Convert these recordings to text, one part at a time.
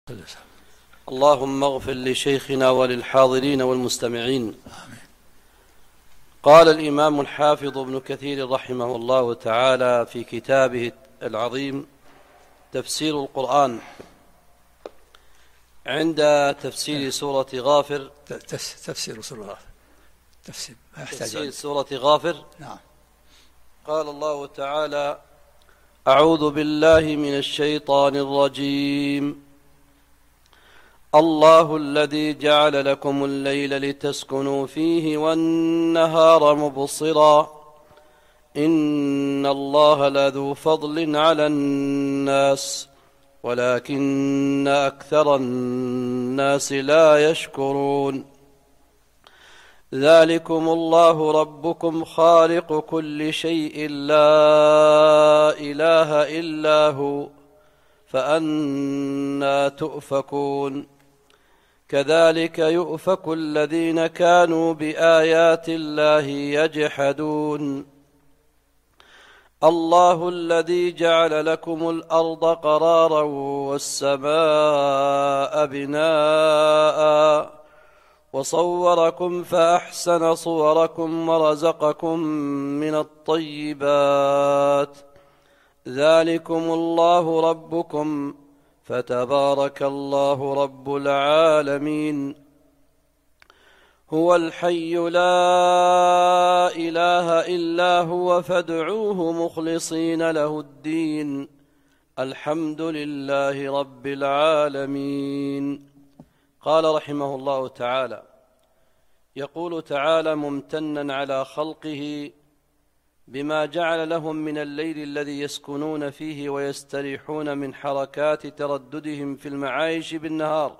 اللهم اغفر لشيخنا وللحاضرين والمستمعين. آمين. قال الإمام الحافظ ابن كثير رحمه الله تعالى في كتابه العظيم تفسير القرآن عند تفسير سورة غافر. تفسير سورة غافر، تفسير سورة غافر. نعم. قال الله تعالى: أعوذ بالله من الشيطان الرجيم. الله الذي جعل لكم الليل لتسكنوا فيه والنهار مبصرا إن الله لذو فضل على الناس ولكن أكثر الناس لا يشكرون. ذلكم الله ربكم خالق كل شيء لا إله إلا هو فأنى تؤفكون. كذلك يؤفك الذين كانوا بآيات الله يجحدون. الله الذي جعل لكم الأرض قرارا والسماء بناء وصوركم فأحسن صوركم ورزقكم من الطيبات. ذلكم الله ربكم فتبارك الله رب العالمين. هو الحي لا إله إلا هو فادعوه مخلصين له الدين الحمد لله رب العالمين. قال رحمه الله تعالى: يقول تعالى ممتنا على خلقه بما جعل لهم من الليل الذي يسكنون فيه ويستريحون من حركات ترددهم في المعايش بالنهار،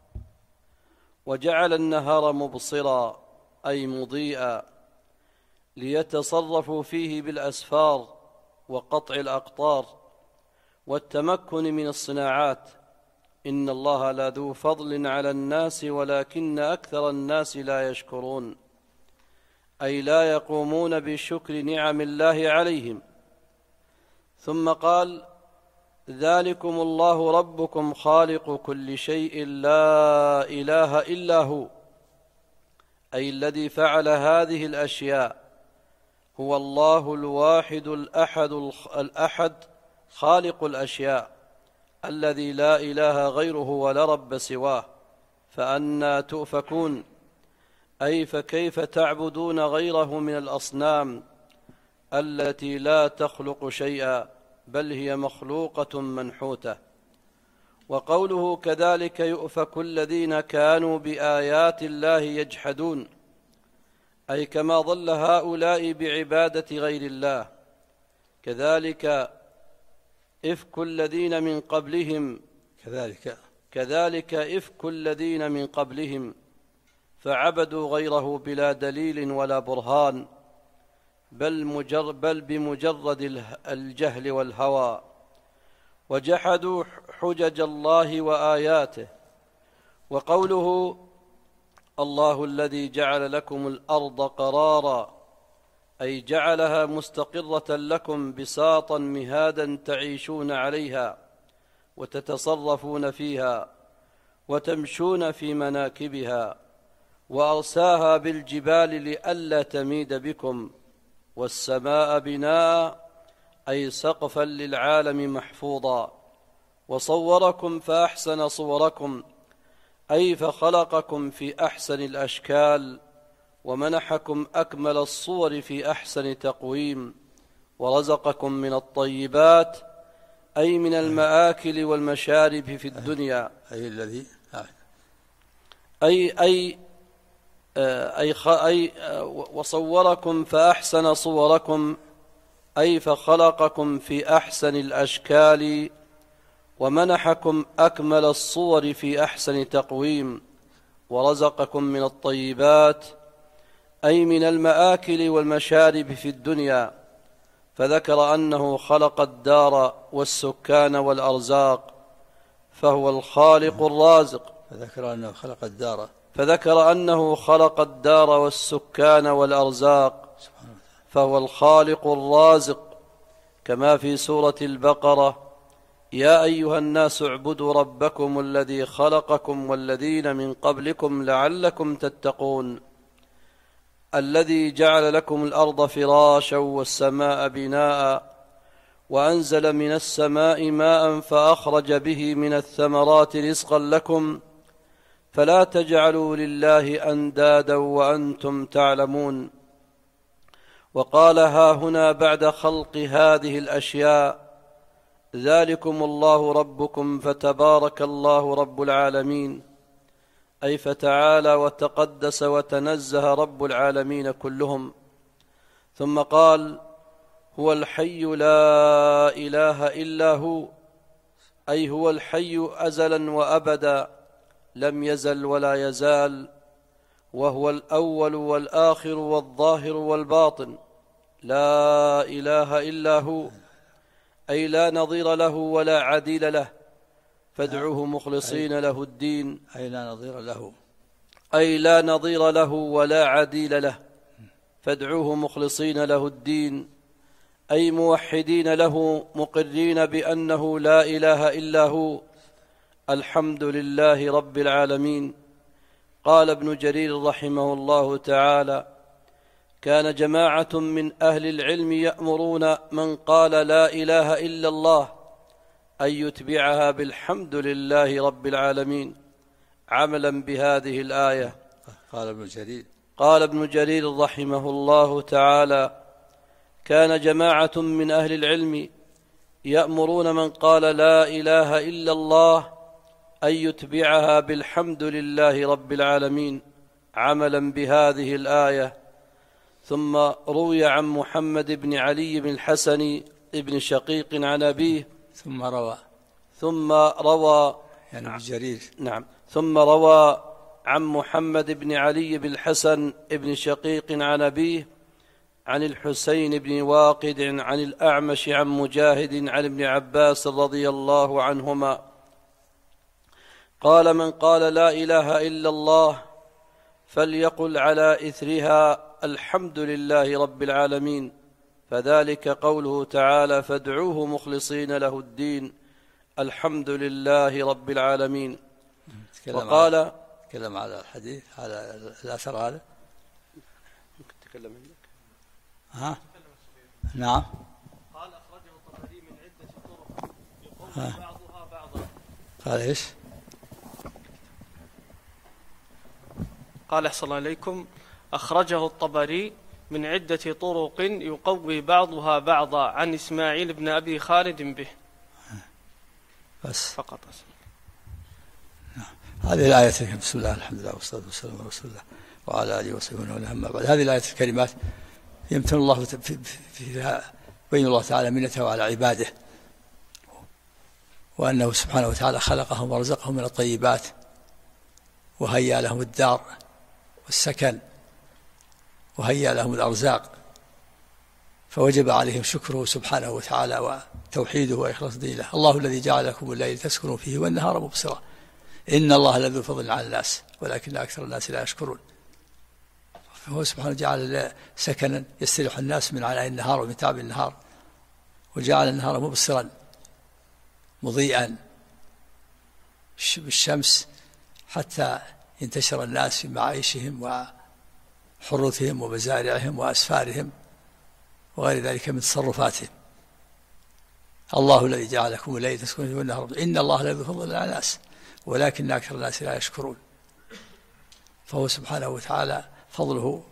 وجعل النهار مبصرا أي مضيئا ليتصرفوا فيه بالأسفار وقطع الأقطار والتمكن من الصناعات. إن الله لذو فضل على الناس ولكن أكثر الناس لا يشكرون، أي لا يقومون بشكر نعم الله عليهم. ثم قال: ذلكم الله ربكم خالق كل شيء لا إله إلا هو، أي الذي فعل هذه الأشياء هو الله الواحد الأحد خالق الأشياء الذي لا إله غيره ولا رب سواه. فأنى تؤفكون، أي فكيف تعبدون غيره من الأصنام التي لا تخلق شيئا بل هي مخلوقة منحوتة. وقوله كذلك يؤفك الذين كانوا بآيات الله يجحدون، أي كما ضل هؤلاء بعبادة غير الله كذلك إفك الذين من قبلهم فعبدوا غيره بلا دليل ولا برهان بل بمجرد الجهل والهوى، وجحدوا حجج الله وآياته. وقوله الله الذي جعل لكم الأرض قرارا، أي جعلها مستقرة لكم بساطا مهادا تعيشون عليها وتتصرفون فيها وتمشون في مناكبها، وأرساها بالجبال لئلا تميد بكم. والسماء بناء، أي سقفا للعالم محفوظا. وصوركم فأحسن صوركم، أي فخلقكم في أحسن الأشكال ومنحكم أكمل الصور في أحسن تقويم. ورزقكم من الطيبات، أي من المآكل والمشارب في الدنيا، وصوركم فأحسن صوركم، أي فخلقكم في أحسن الأشكال ومنحكم أكمل الصور في أحسن تقويم. ورزقكم من الطيبات، أي من المآكل والمشارب في الدنيا. فذكر أنه خلق الدار والسكان والأرزاق فهو الخالق الرازق. فذكر أنه خلق الدار والسكان والأرزاق فهو الخالق الرازق، كما في سورة البقرة: يا أيها الناس اعبدوا ربكم الذي خلقكم والذين من قبلكم لعلكم تتقون الذي جعل لكم الأرض فراشا والسماء بناء وأنزل من السماء ماء فأخرج به من الثمرات رزقا لكم فلا تجعلوا لله أندادا وأنتم تعلمون. وقال ها هنا بعد خلق هذه الأشياء ذلكم الله ربكم فتبارك الله رب العالمين، أي فتعالى وتقدس وتنزه رب العالمين كلهم. ثم قال هو الحي لا إله إلا هو، أي هو الحي أزلا وأبدا لم يزل ولا يزال، وهو الأول والآخر والظاهر والباطن لا إله إلا هو، أي لا نظير له ولا عديل له فادعوه مخلصين له الدين، أي لا نظير له، أي لا نظير له ولا عديل له فادعوه مخلصين له الدين، أي موحدين له مقرين بأنه لا إله إلا هو. الحمد لله رب العالمين. قال ابن جرير رحمه الله تعالى كان جماعة من أهل العلم يأمرون من قال لا إله إلا الله أن يتبعها بالحمد لله رب العالمين عملا بهذه الآية. قال ابن جرير رحمه الله تعالى كان جماعة من أهل العلم يأمرون من قال لا إله إلا الله أن يتبعها بالحمد لله رب العالمين عملا بهذه الآية. ثم روي عن محمد بن علي بن الحسن بن شقيق عن أبيه ثم روى يعني جرير ثم روى عن محمد بن علي بن الحسن بن شقيق عن أبيه عن الحسين بن واقد عن الأعمش عن مجاهد عن ابن عباس رضي الله عنهما قال من قال لا إله إلا الله فليقل على إثرها الحمد لله رب العالمين، فذلك قوله تعالى فادعوه مخلصين له الدين الحمد لله رب العالمين. وقال تكلم على الحديث على الأثر هذا ممكن تتكلم عندك. نعم. قال أخرجه الطبري من عدة طرق يقوم بعضها بعضا. قال إيش؟ قال أحسن الله عليكم أخرجه الطبري من عدة طرق يقوي بعضها بعضا عن إسماعيل بن أبي خالد به. بس فقط. هذه الآية بسم الله الحمد لله والصلاة والسلام على رسول الله وعلى آله وصحبه ومن أما بعد. هذه الآية الكريمات يمتن الله فيها بين الله تعالى منته على عباده، وأنه سبحانه وتعالى خلقهم ورزقهم من الطيبات وهيأ لهم الدار والسكن وهيأ لهم الأرزاق، فوجب عليهم شكره سبحانه وتعالى وتوحيده وإخلاص دينه. الله الذي جعل لكم الليل تسكنوا فيه والنهار مبصرا إن الله لذو فضل على الناس ولكن أكثر الناس لا يشكرون. فهو سبحانه جعل سكنا يستريح الناس من عناء النهار ومن تعب النهار، وجعل النهار مبصرا مضيئا بالشمس حتى ينتشر الناس في معايشهم وحروثهم ومزارعهم وأسفارهم وغير ذلك من تصرفاتهم. الله الذي جعل لكم الليل تسكنوا فيه والنهار إن الله لذو فضل على الناس ولكن أكثر الناس لا يشكرون. فهو سبحانه وتعالى فضله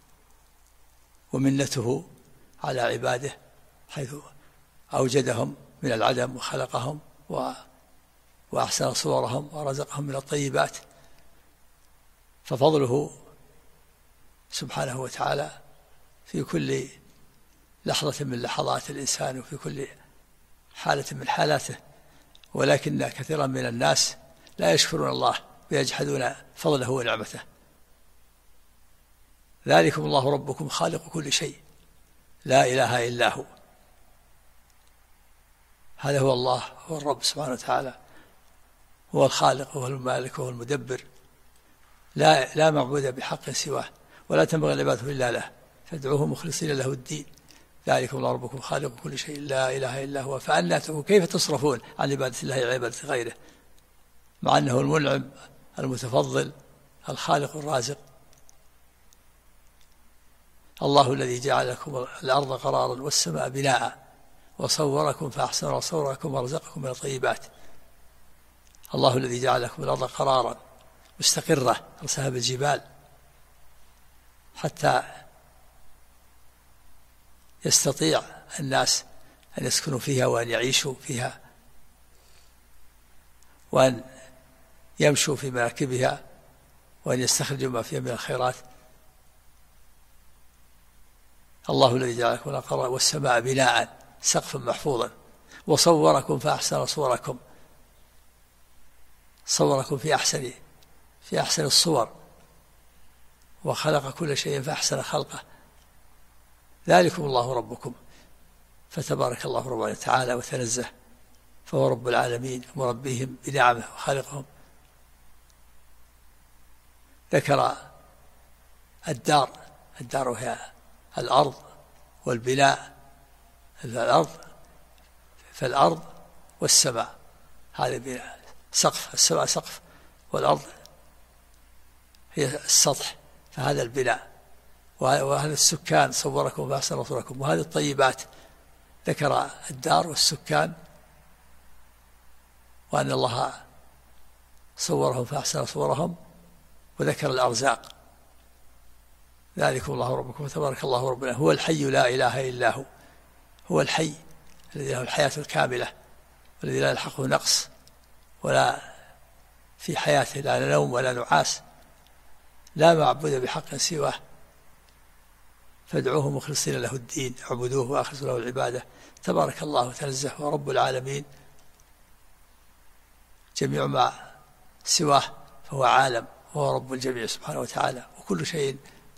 ومنته على عباده حيث أوجدهم من العدم وخلقهم وأحسن صورهم ورزقهم من الطيبات، ففضله سبحانه وتعالى في كل لحظة من لحظات الإنسان وفي كل حالة من حالاته، ولكن كثيرا من الناس لا يشكرون الله ويجحدون فضله ونعمته. ذلكم الله ربكم خالق كل شيء لا إله إلا هو. هذا هو الله، هو الرب سبحانه وتعالى، هو الخالق وهو المالك وهو المدبر، لا معبود بحق سواه ولا تنبغي العبادة إلا له، فادعوه مخلصين له الدين ذلكم الله ربكم خالق كل شيء لا إله إلا هو فأنى تؤفكون كيف تصرفون عن عبادة الله عبادة غيره مع أنه المنعم المتفضل الخالق الرازق. الله الذي جعل لكم الأرض قرارا والسماء بناء وصوركم فأحسن صوركم ورزقكم من الطيبات. الله الذي جعل لكم الأرض قرارا مستقرة أرساها بالجبال حتى يستطيع الناس أن يسكنوا فيها وأن يعيشوا فيها وأن يمشوا في مراكبها وأن يستخرجوا ما فيها من الخيرات. الله الذي جعل لكم الأرض قرارا والسماء بناء سقفا محفوظا وصوركم فأحسن صوركم صوركم في أحسن الصور وخلق كل شيء فأحسن خلقه. ذلكم الله ربكم فتبارك الله ربنا تعالى وتنزه فهو رب العالمين مربيهم بنعمه وخالقهم. ذكر الدار وهي الأرض والبناء فالأرض والسماء هذا بناء سقف السماء سقف والأرض هي السطح فهذا البناء وهذا السكان صوركم فأحسن صوركم وهذه الطيبات. ذكر الدار والسكان وأن الله صورهم فأحسن صورهم وذكر الأرزاق. ذلكم الله ربكم وتبارك الله ربنا هو الحي لا إله إلا هو هو الحي الذي له الحياة الكاملة والذي لا يلحقه نقص ولا في حياته لا نوم ولا نعاس لا معبود بحق سواه فادعوه مخلصين له الدين اعبدوه واخلصوا له العبادة. تبارك الله وتنزه ورب العالمين جميع ما سواه فهو عالم وهو رب الجميع سبحانه وتعالى وكل شيء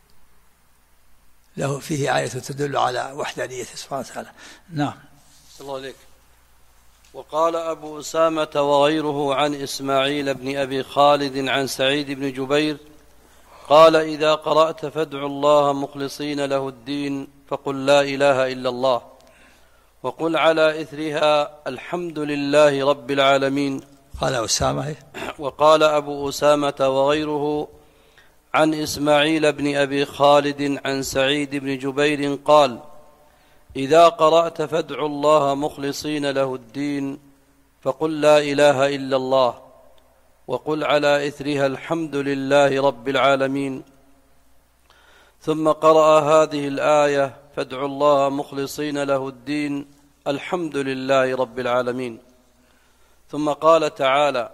له فيه آية تدل على وحدانيته سبحانه وتعالى. نعم. الله عليك. وقال أبو أسامة وغيره عن إسماعيل بن أبي خالد عن سعيد بن جبير قال إذا قرأت فادعوا الله مخلصين له الدين فقل لا إله إلا الله وقل على إثرها الحمد لله رب العالمين. قال أسامة. وقال أبو أسامة وغيره عن إسماعيل بن أبي خالد عن سعيد بن جبير قال إذا قرأت فادعوا الله مخلصين له الدين فقل لا إله إلا الله وقل على إثرها الحمد لله رب العالمين. ثم قرأ هذه الآية فادعوا الله مخلصين له الدين الحمد لله رب العالمين. ثم قال تعالى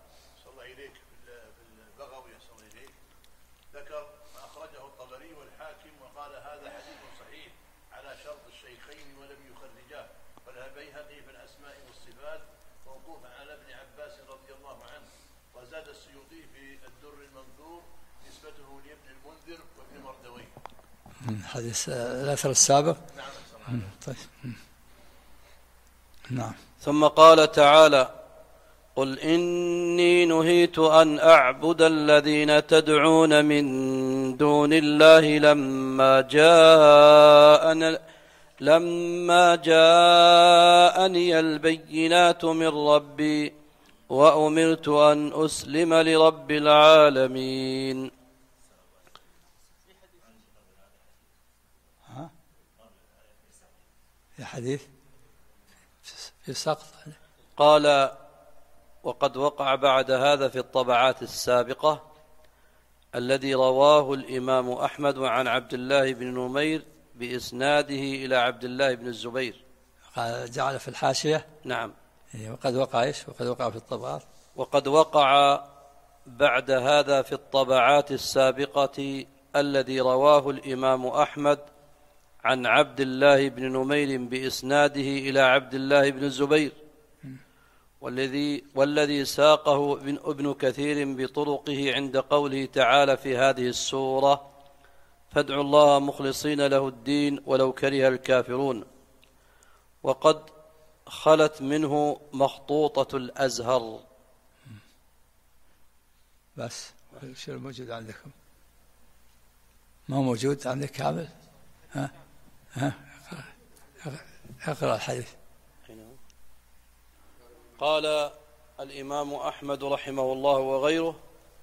حديث الأثر السابق. طيب. نعم. ثم قال تعالى قل إني نهيت أن أعبد الذين تدعون من دون الله لما جاءني البينات من ربي وأمرت أن أسلم لرب العالمين. في حديث في سقط. قال وقد وقع بعد هذا في الطبعات السابقة الذي رواه الإمام أحمد عن عبد الله بن نمير بإسناده إلى عبد الله بن الزبير. قال جعل في الحاشية. نعم. وقد وقع إيش؟ وقد وقع في الطبعات. وقد وقع بعد هذا في الطبعات السابقة الذي رواه الإمام أحمد عن عبد الله بن نمير بإسناده إلى عبد الله بن الزبير والذي ساقه ابن كثير بطرقه عند قوله تعالى في هذه السورة فادعوا الله مخلصين له الدين ولو كره الكافرون. وقد خلت منه مخطوطة الأزهر. بس شو الموجود عندكم؟ ما هو موجود عندك كامل؟ ها اقرأ الحديث. قال الإمام أحمد رحمه الله وغيره،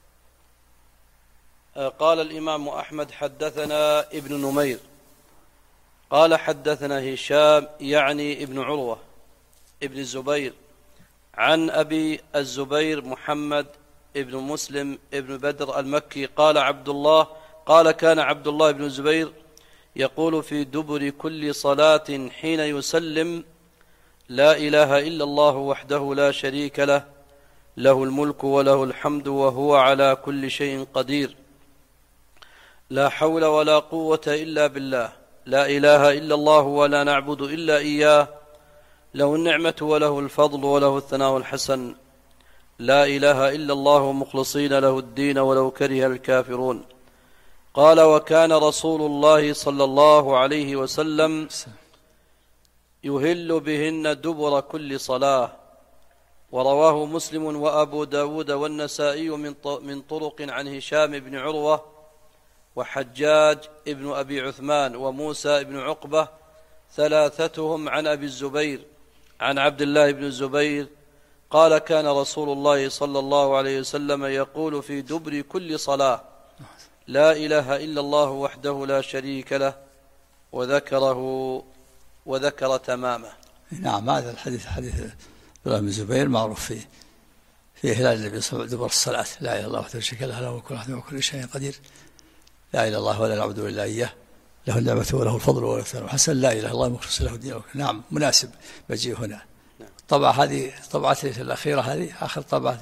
قال الإمام أحمد حدثنا ابن نمير قال حدثنا هشام يعني ابن عروة ابن الزبير عن أبي الزبير محمد ابن مسلم ابن بدر المكي قال كان عبد الله بن الزبير يقول في دبر كل صلاة حين يسلم: لا إله إلا الله وحده لا شريك له، له الملك وله الحمد وهو على كل شيء قدير، لا حول ولا قوة إلا بالله، لا إله إلا الله ولا نعبد إلا إياه، له النعمة وله الفضل وله الثناء الحسن، لا إله إلا الله مخلصين له الدين ولو كره الكافرون. قال: وكان رسول الله صلى الله عليه وسلم يهل بهن دبر كل صلاة. ورواه مسلم وأبو داود والنسائي من طرق عن هشام بن عروة وحجاج ابن أبي عثمان وموسى بن عقبة، ثلاثتهم عن أبي الزبير عن عبد الله بن الزبير قال: كان رسول الله صلى الله عليه وسلم يقول في دبر كل صلاة: لا إله إلا الله وحده لا شريك له، وذكر تمامه. نعم، هذا الحديث حديث عبد الله بن الزبير معروف في هلال النبي صلى الله عليه وسلم دبر الصلاة: لا إله إلا الله وحده لا شريك له، له الملك وله الحمد وكل شيء قدير، لا إله إلا الله ولا نعبد إلا إياه، له النعمة وله الفضل وله الثناء الحسن، لا إله إلا الله مخلص له الدين. نعم، مناسب بجي هنا. طبعا هذه طبعة الأخيرة، هذه آخر طبعة،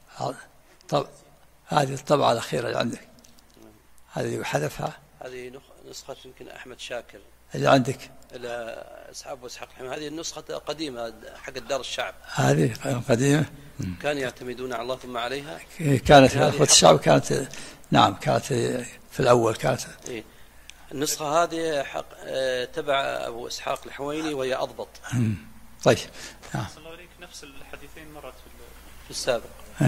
هذه الطبعة الأخيرة اللي عندك، هذه حذفها، هذه نسخة يمكن أحمد شاكر اللي عندك، أصحاب وإسحاق الحميد. هذه النسخة قديمة حق الدار الشعب، هذه قديمة، كانوا يعتمدون على الله ثم عليها. كانت أخوة الشعب، كانت نعم، كانت في الأول كانت. إيه؟ النسخة هذه تبع أبو إسحاق الحويني وهي أضبط. طيب، نعم. صلى الله عليك نفس الحديثين مرت في السابق.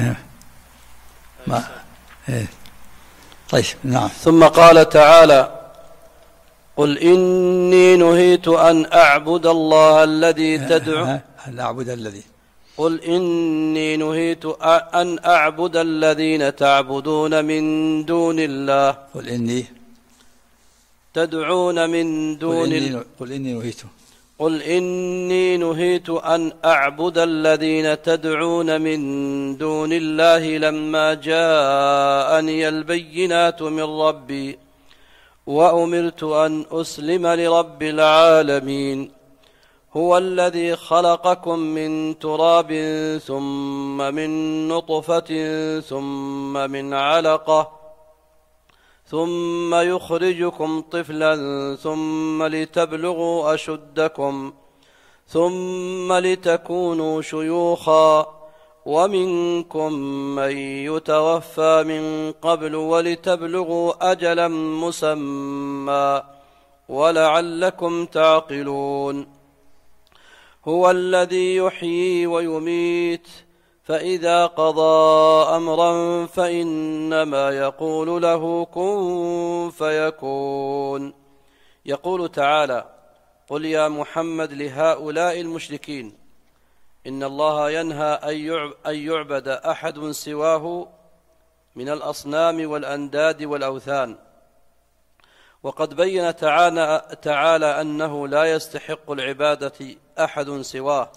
طيب، نعم. ثم قال تعالى: قل إني نهيت أن أعبد الله الذي تدعو قل إني نهيت أن أعبد الذين تعبدون من دون الله. قل إني تدعون من دون قل إني نهيت أن أعبد الذين تدعون من دون الله لما جاءني البينات من ربي وأمرت أن أسلم لرب العالمين. هو الذي خلقكم من تراب ثم من نطفة ثم من علقة ثم يخرجكم طفلا ثم لتبلغوا أشدكم ثم لتكونوا شيوخا ومنكم من يتوفى من قبل ولتبلغوا أجلا مسمى ولعلكم تعقلون. هو الذي يحيي ويميت فإذا قضى أمرا فإنما يقول له كن فيكون. يقول تعالى: قل يا محمد لهؤلاء المشركين إن الله ينهى أن يعبد أحد سواه من الأصنام والأنداد والأوثان. وقد بين تعالى أنه لا يستحق العبادة أحد سواه،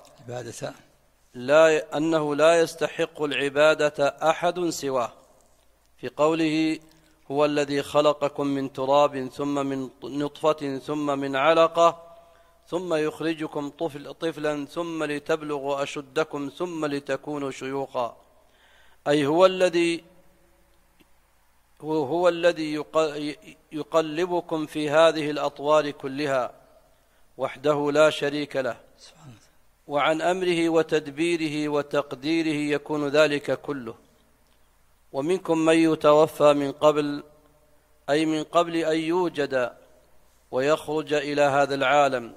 أنه لا يستحق العبادة أحد سواه، في قوله: هو الذي خلقكم من تراب ثم من نطفة ثم من علقة ثم يخرجكم طفلا ثم لتبلغوا أشدكم ثم لتكونوا شيوخا. أي هو الذي يقلبكم في هذه الأطوار كلها وحده لا شريك له، وعن أمره وتدبيره وتقديره يكون ذلك كله. ومنكم من يتوفى من قبل، أي من قبل أن يوجد ويخرج إلى هذا العالم،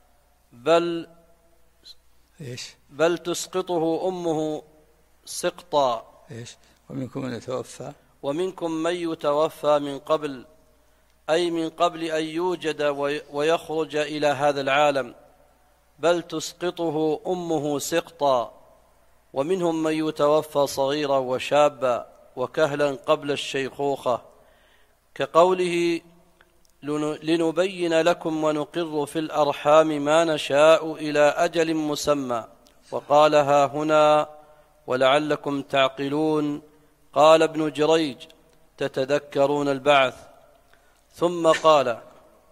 بل تسقطه أمه سقطا. ومنكم من يتوفى من قبل أي من قبل أن يوجد ويخرج إلى هذا العالم، بل تسقطه أمه سقطا. ومنهم من يتوفى صغيرا وشابا وكهلا قبل الشيخوخة، كقوله لنبين لكم ونقر في الأرحام ما نشاء إلى أجل مسمى. وقال ها هنا ولعلكم تعقلون. قال ابن جريج تتذكرون البعث. ثم قال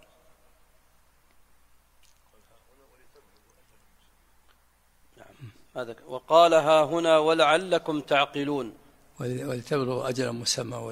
وقال ها هنا ولعلكم تعقلون ولتبلغوا أجلا مسمى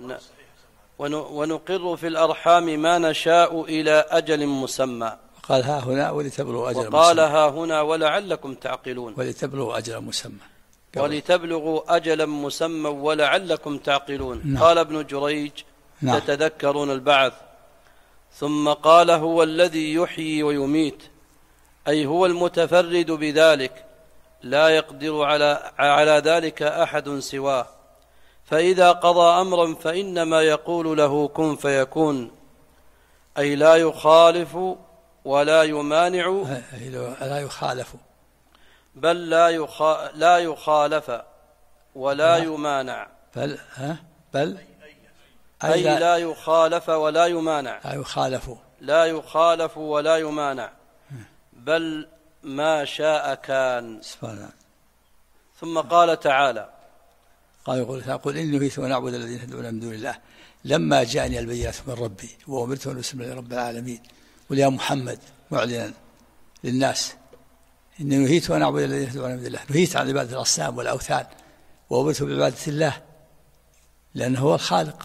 ونقر في الأرحام ما نشاء إلى أجل مسمى. قال ها هنا ولتبلغوا أجلا مسمى. وقال ها هنا ولعلكم تعقلون ولتبلغوا أجلا مسمى. ولتبلغوا أجلا مسمى ولعلكم تعقلون. نعم. قال ابن جريج نعم. تتذكرون البعث. ثم قال هو الذي يحيي ويميت، أي هو المتفرد بذلك، لا يقدر على ذلك أحد سواه. فإذا قضى أمرا فإنما يقول له كن فيكون، أي لا يخالف ولا يمانع، لا يخالف، بل لا يخالف ولا يمانع، بل أي لا يخالف ولا يمانع، لا يخالف ولا يمانع، بل ما شاء كان. ثم قال تعالى قل إني نهيت أن أعبد الذين تدعون من دون الله لما جاءني البينات من ربي وأمرت أن أسلم لرب العالمين. قل يا محمد معلنا للناس إني نهيت أن أعبد الذين تدعون من دون الله. نهيت عن عبادة الأصنام والأوثان وأمرت بعبادة الله، لأنه هو الخالق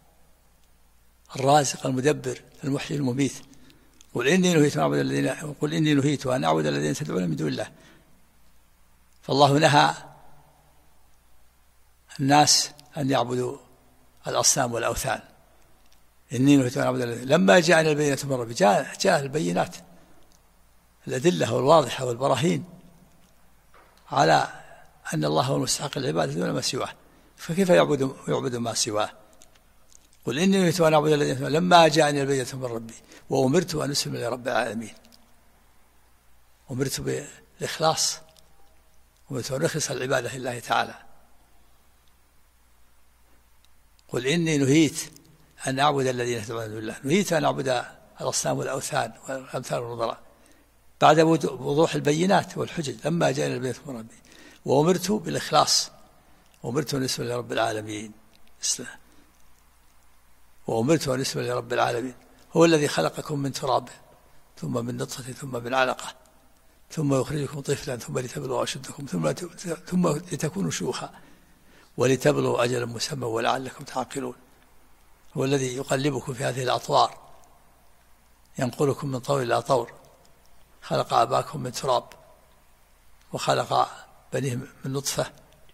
الرازق المدبر المحيي المميت. قل إني نهيت أن أعبد الذين تدعون من دون الله. فالله نهى الناس أن يعبدوا الأصنام والأوثان. إني نهيت أن أعبد الذين، لما جاءنا البينات من ربي، جاء البينات الأدلة والواضحة والبراهين على أن الله هو المستحق العبادة دون ما سواه، فكيف يعبد ما سواه؟ قل إني نهيت أن أعبد الذين لما جاءني البينات من ربي وأمرت أن أسلم لرب العالمين. أمرت بالإخلاص، أمرت أن أخلص العبادة لله تعالى. قل إني نهيت أن أعبد الذين تدعون من دون الله، نهيت أن أعبد الأصنام والأوثان والأمثال والنظراء بعد وضوح البينات والحجج لما جاءني البينات من ربي، وأمرت بالإخلاص، وأمرت أن أسلم لرب العالمين. وأمرت أن أسلم لرب العالمين، هو الذي خلقكم من تراب ثم من نطفة ثم من علقة ثم يخرجكم طفلا ثم لتبلغوا أشدكم ثم لتكونوا شيوخا ولتبلغوا أجلا مسمى ولعلكم تعقلون. هو الذي يقلبكم في هذه الأطوار، ينقلكم من طور إلى طور. خلق أباكم من تراب وخلق بنيه من نطفة،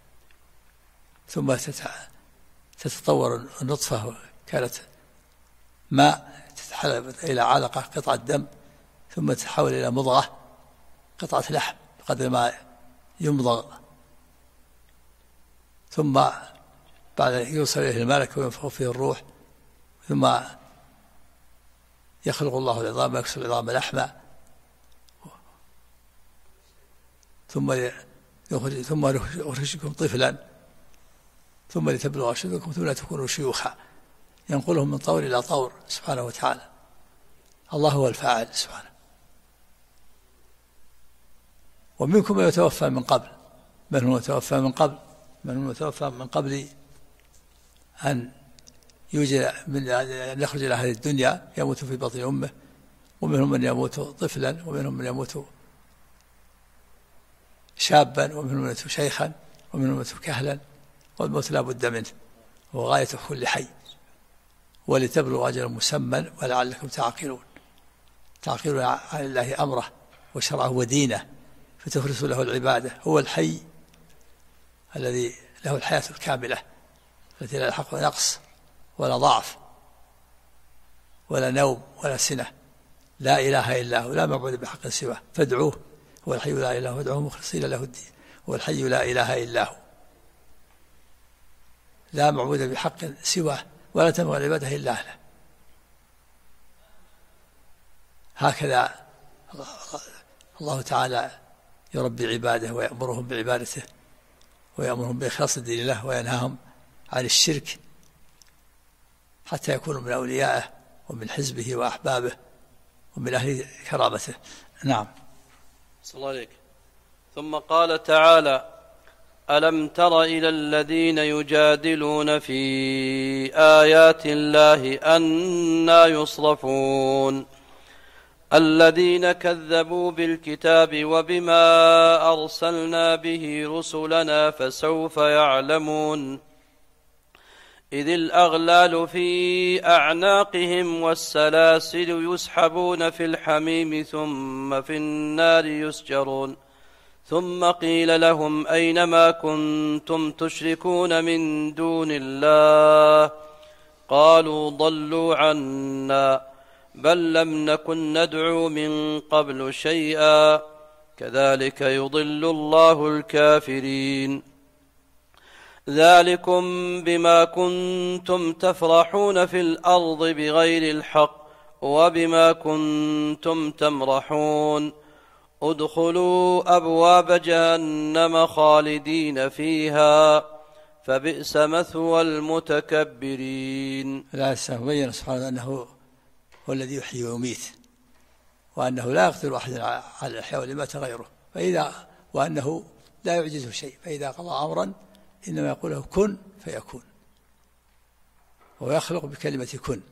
ثم تتطور النطفة، كانت ماء تتحول إلى علقة قطعة دم، ثم تتحول إلى مضغة قطعة لحم بقدر ما يمضغ، ثم بعد يوصل إليه الملك وينفخ فيه الروح، ثم يخلق الله العظام ويكسر العظام لحما، ثم يخرجكم طفلا ثم لتبلغوا أشدكم ثم لا تكونوا شيوخا، ينقلهم من طور إلى طور سبحانه وتعالى. الله هو الفاعل سبحانه. ومنكم من يتوفى من قبل، من هو يتوفى من قبل؟ من هو يتوفى من قبل أن يوجد من أن يخرج إلى هذه الدنيا، يموت في بطن أمه، ومنهم من يموت طفلا، ومنهم من يموت شابا، ومنهم من يموت شيخا، ومنهم من يموت كهلا، والموت لا بد منه وغاية كل حي. ولتبلغوا أجلا مسمى ولعلكم تعقلون. تعقلون عن الله أمره وشرعه ودينه فتخلصوا له العبادة. هو الحي الذي له الحياة الكاملة التي لا يلحق نقص ولا ضعف ولا نوم ولا سنة. لا إله إلا هو، لا معبود بحق سواه، فادعوه. هو الحي لا إله إلا هو، فادعوه مخلصين له الدين. هو الحي لا إله إلا هو، لا معبود بحق سواه، ولا تنبغي العبادة إلا له. هكذا الله تعالى يربي عباده ويأمرهم بعبادته ويأمرهم بإخلاص الدين له وينهاهم عن الشرك حتى يكونوا من أوليائه ومن حزبه وأحبابه ومن أهل كرامته. نعم. صلى الله عليك. ثم قال تعالى: ألم تر إلى الذين يجادلون في آيات الله أنى يصرفون الذين كذبوا بالكتاب وبما أرسلنا به رسلنا فسوف يعلمون إذ الأغلال في أعناقهم والسلاسل يسحبون في الحميم ثم في النار يسجرون ثم قيل لهم أين ما كنتم تشركون من دون الله قالوا ضلوا عنا بل لم نكن ندعو من قبل شيئا كذلك يضل الله الكافرين ذلكم بما كنتم تفرحون في الأرض بغير الحق وبما كنتم تمرحون ادخلوا أبواب جهنم خالدين فيها فبئس مثوى المتكبرين. لا بين سبحانه أنه هو الذي يحيي ويميت وأنه لا يقدر أحد على الإحياء ولمات غيره وأنه لا يعجزه شيء فإذا قضى أمرا إنما يقول له كن فيكون ويخلق بكلمة كن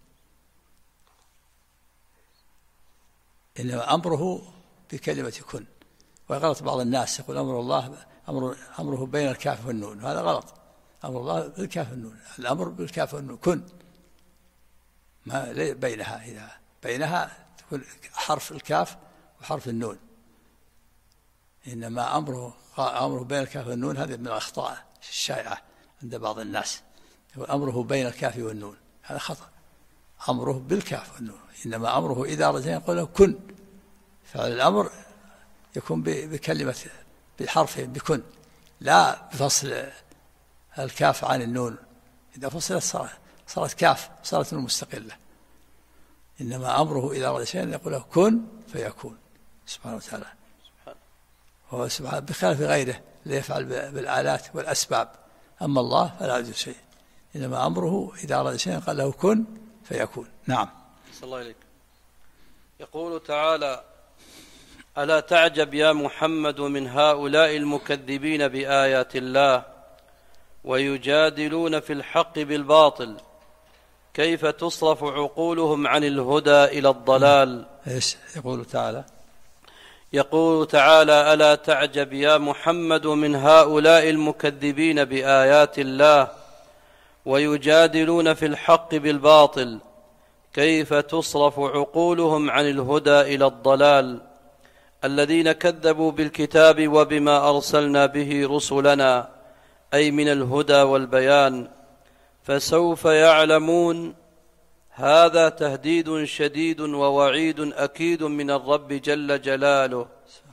إنما أمره بكلمة كن. وغلط بعض الناس يقول أمر الله أمره بين الكاف والنون هذا غلط. أمر الله بالكاف والنون الأمر بالكاف والنون كن ما بينها إذا بينها تكون حرف الكاف وحرف النون إنما أمره بين الكاف والنون هذه من الأخطاء الشائعة عند بعض الناس يقول أمره بين الكاف والنون هذا خطأ. أمره بالكاف والنون إنما أمره إذا أراد يقول له كن فالأمر يكون بكلمة بحرف بكن لا بفصل الكاف عن النون إذا فصلت صارت كاف صارت نون مستقلة إنما أمره إذا أراد شيئا يقول له كن فيكون سبحانه وتعالى وهو سبحانه بخلاف غيره ليفعل بالآلات والأسباب أما الله فلا يوجد شيء إنما أمره إذا أراد شيئا قال له كن فيكون. نعم. صلى الله عليك. يقول تعالى: ألا تعجب يا محمد من هؤلاء المكذبين بآيات الله ويجادلون في الحق بالباطل كيف تصرف عقولهم عن الهدى إلى الضلال. إيش يقول تعالى؟ يقول تعالى: ألا تعجب يا محمد من هؤلاء المكذبين بآيات الله ويجادلون في الحق بالباطل كيف تصرف عقولهم عن الهدى إلى الضلال الذين كذبوا بالكتاب وبما أرسلنا به رسلنا أي من الهدى والبيان فسوف يعلمون. هذا تهديد شديد ووعيد أكيد من الرب جل جلاله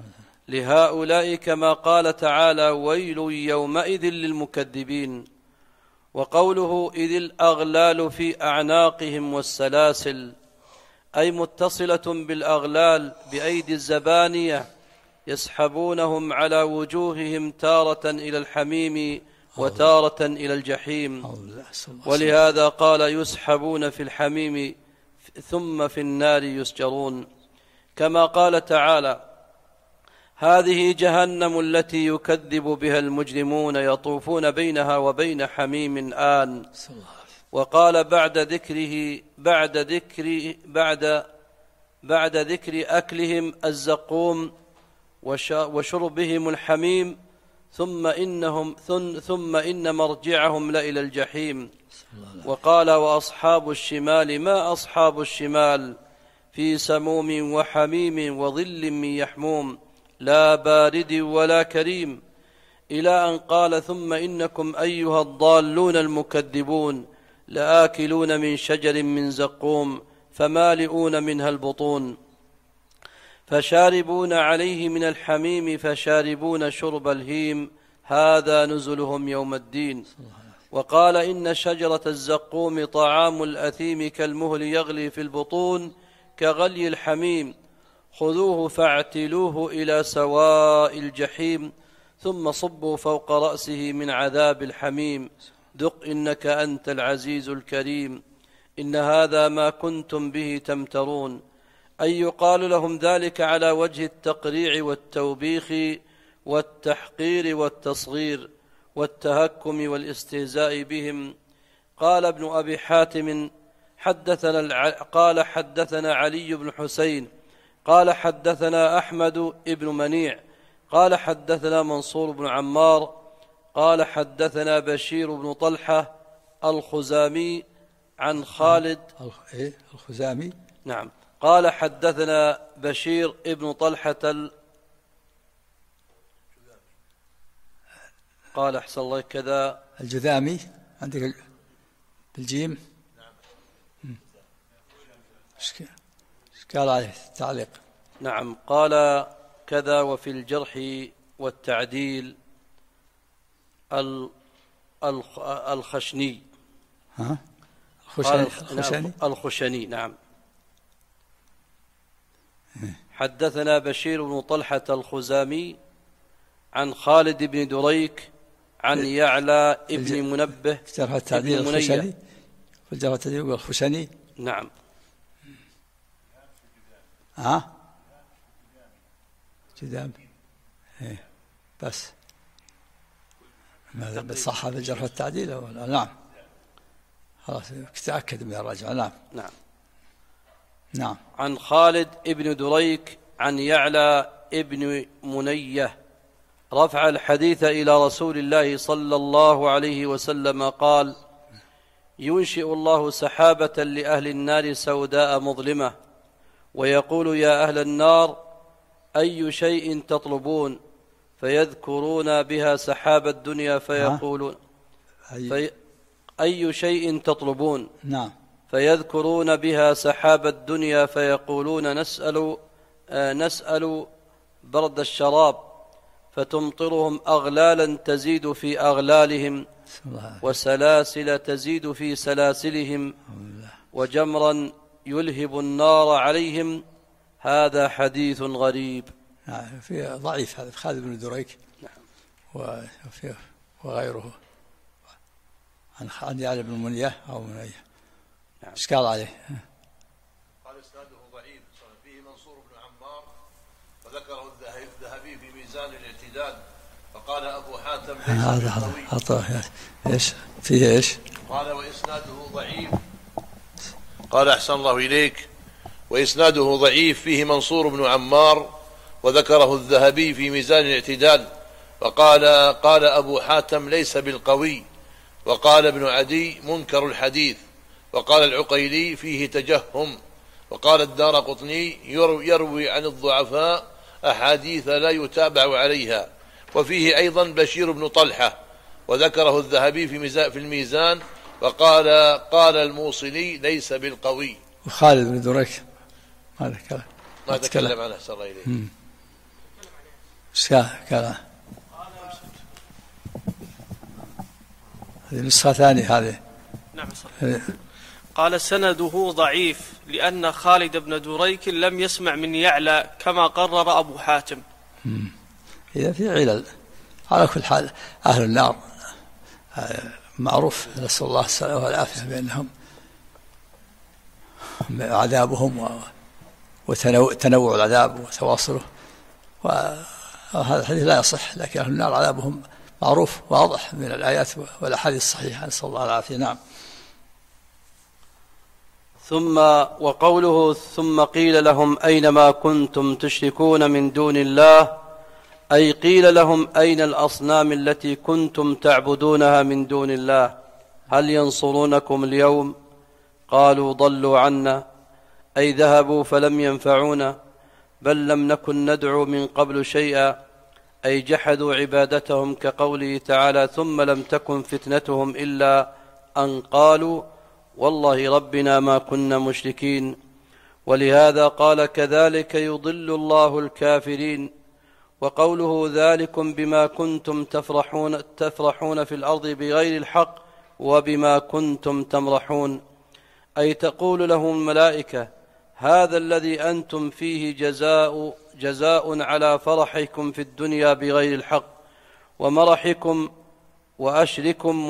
لهؤلاء كما قال تعالى: ويل يومئذ للمكذبين. وقوله: إذ الأغلال في أعناقهم والسلاسل أي متصلة بالأغلال بأيدي الزبانية يسحبونهم على وجوههم تارة إلى الحميم وتارة إلى الجحيم ولهذا قال: يسحبون في الحميم ثم في النار يسجرون. كما قال تعالى: هذه جهنم التي يكذب بها المجرمون يطوفون بينها وبين حميم آن. وقال بعد ذكر أكلهم الزقوم وشربهم الحميم ثم إن مرجعهم لإلى الجحيم. وقال: وأصحاب الشمال ما أصحاب الشمال في سموم وحميم وظل من يحموم لا بارد ولا كريم إلى أن قال: ثم إنكم أيها الضالون المكذبون لآكلون من شجر من زقوم فمالئون منها البطون فشاربون عليه من الحميم فشاربون شرب الهيم هذا نزلهم يوم الدين. وقال: إن شجرة الزقوم طعام الأثيم كالمهل يغلي في البطون كغلي الحميم، خذوه فاعتلوه إلى سواء الجحيم، ثم صبوا فوق رأسه من عذاب الحميم، ذق إنك أنت العزيز الكريم، إن هذا ما كنتم به تمترون. أي يقال لهم ذلك على وجه التقريع والتوبيخ والتحقير والتصغير والتهكم والاستهزاء بهم. قال ابن أبي حاتم قال حدثنا علي بن حسين قال حدثنا أحمد بن منيع قال حدثنا منصور بن عمار قال حدثنا بشير بن طلحة الخزامي عن خالد الخزامي. نعم. قال حدثنا بشير بن طلحة قال أحسن الله كذا الجذامي عندك بالجيم. ايش قال عليه التعليق؟ نعم. قال كذا وفي الجرح والتعديل الخشني. الخشني. نعم. حدثنا بشير بن طلحة الخزامي عن خالد بن دريك عن يعلى ابن منبه في جرح التعديل الخشني. في الجرح التعديل الخشني. نعم. جذام. بس ماذا صح في الجرح والتعديل ولا؟ نعم. خلاص تأكد من الرجع. نعم. نعم. عن خالد ابن دريك عن يعلى ابن منية رفع الحديث إلى رسول الله صلى الله عليه وسلم قال: ينشئ الله سحابة لأهل النار سوداء مظلمة، ويقول: يا أهل النار أي شيء تطلبون؟ فيذكرون بها سحاب الدنيا فيقولون أي شيء تطلبون؟ نعم. فيذكرون بها سحاب الدنيا فيقولون نسأل برد الشراب، فتمطرهم أغلالا تزيد في أغلالهم، وسلاسل تزيد في سلاسلهم، وجمرا يلهب النار عليهم. هذا حديث غريب. في ضعيف هذا خالد بن دريك. نعم. وغيره عن يعلى بن منية أو منية. نعم. ايش قال عليه؟ قال اسناده ضعيف، فيه منصور بن عمار، وذكره الذهبي في ميزان الاعتدال، فقال أبو حاتم ليس قوي. ايش فيه ايش؟ قال واسناده ضعيف. قال أحسن الله إليك: وإسناده ضعيف، فيه منصور بن عمار، وذكره الذهبي في ميزان الاعتدال، قال أبو حاتم ليس بالقوي، وقال ابن عدي منكر الحديث، وقال العقيلي فيه تجهم، وقال الدارقطني يروي عن الضعفاء أحاديث لا يتابع عليها، وفيه أيضا بشير بن طلحة، وذكره الذهبي في الميزان، قال الموصلي ليس بالقوي. وخالد بن دريك ما تكلم عنه أحسن الله إليه. ايش قال؟ هذه نسخة ثانية هذه. نعم صحيح. قال سنده ضعيف لأن خالد بن دريك لم يسمع من يعلى كما قرر أبو حاتم. إذا في علل. على كل حال أهل النار معروف، نسأل الله السلامة والعافية، بأنهم عذابهم وتنوع العذاب وتواصله، وهذا الحديث لا يصح، لكن أهل النار عذابهم معروف واضح من الآيات والأحاديث الصحيحة، نسأل الله العافية. نعم. وقوله ثم قيل لهم أين ما كنتم تشركون من دون الله، أي قيل لهم أين الأصنام التي كنتم تعبدونها من دون الله؟ هل ينصرونكم اليوم؟ قالوا ضلوا عنا، أي ذهبوا فلم ينفعونا، بل لم نكن ندعو من قبل شيئا، أي جحدوا عبادتهم، كقوله تعالى: ثم لم تكن فتنتهم إلا أن قالوا والله ربنا ما كنا مشركين. ولهذا قال: كذلك يضل الله الكافرين. وقوله ذلكم بما كنتم تفرحون في الأرض بغير الحق وبما كنتم تمرحون، أي تقول لهم الملائكة: هذا الذي أنتم فيه جزاء على فرحكم في الدنيا بغير الحق ومرحكم وأشركم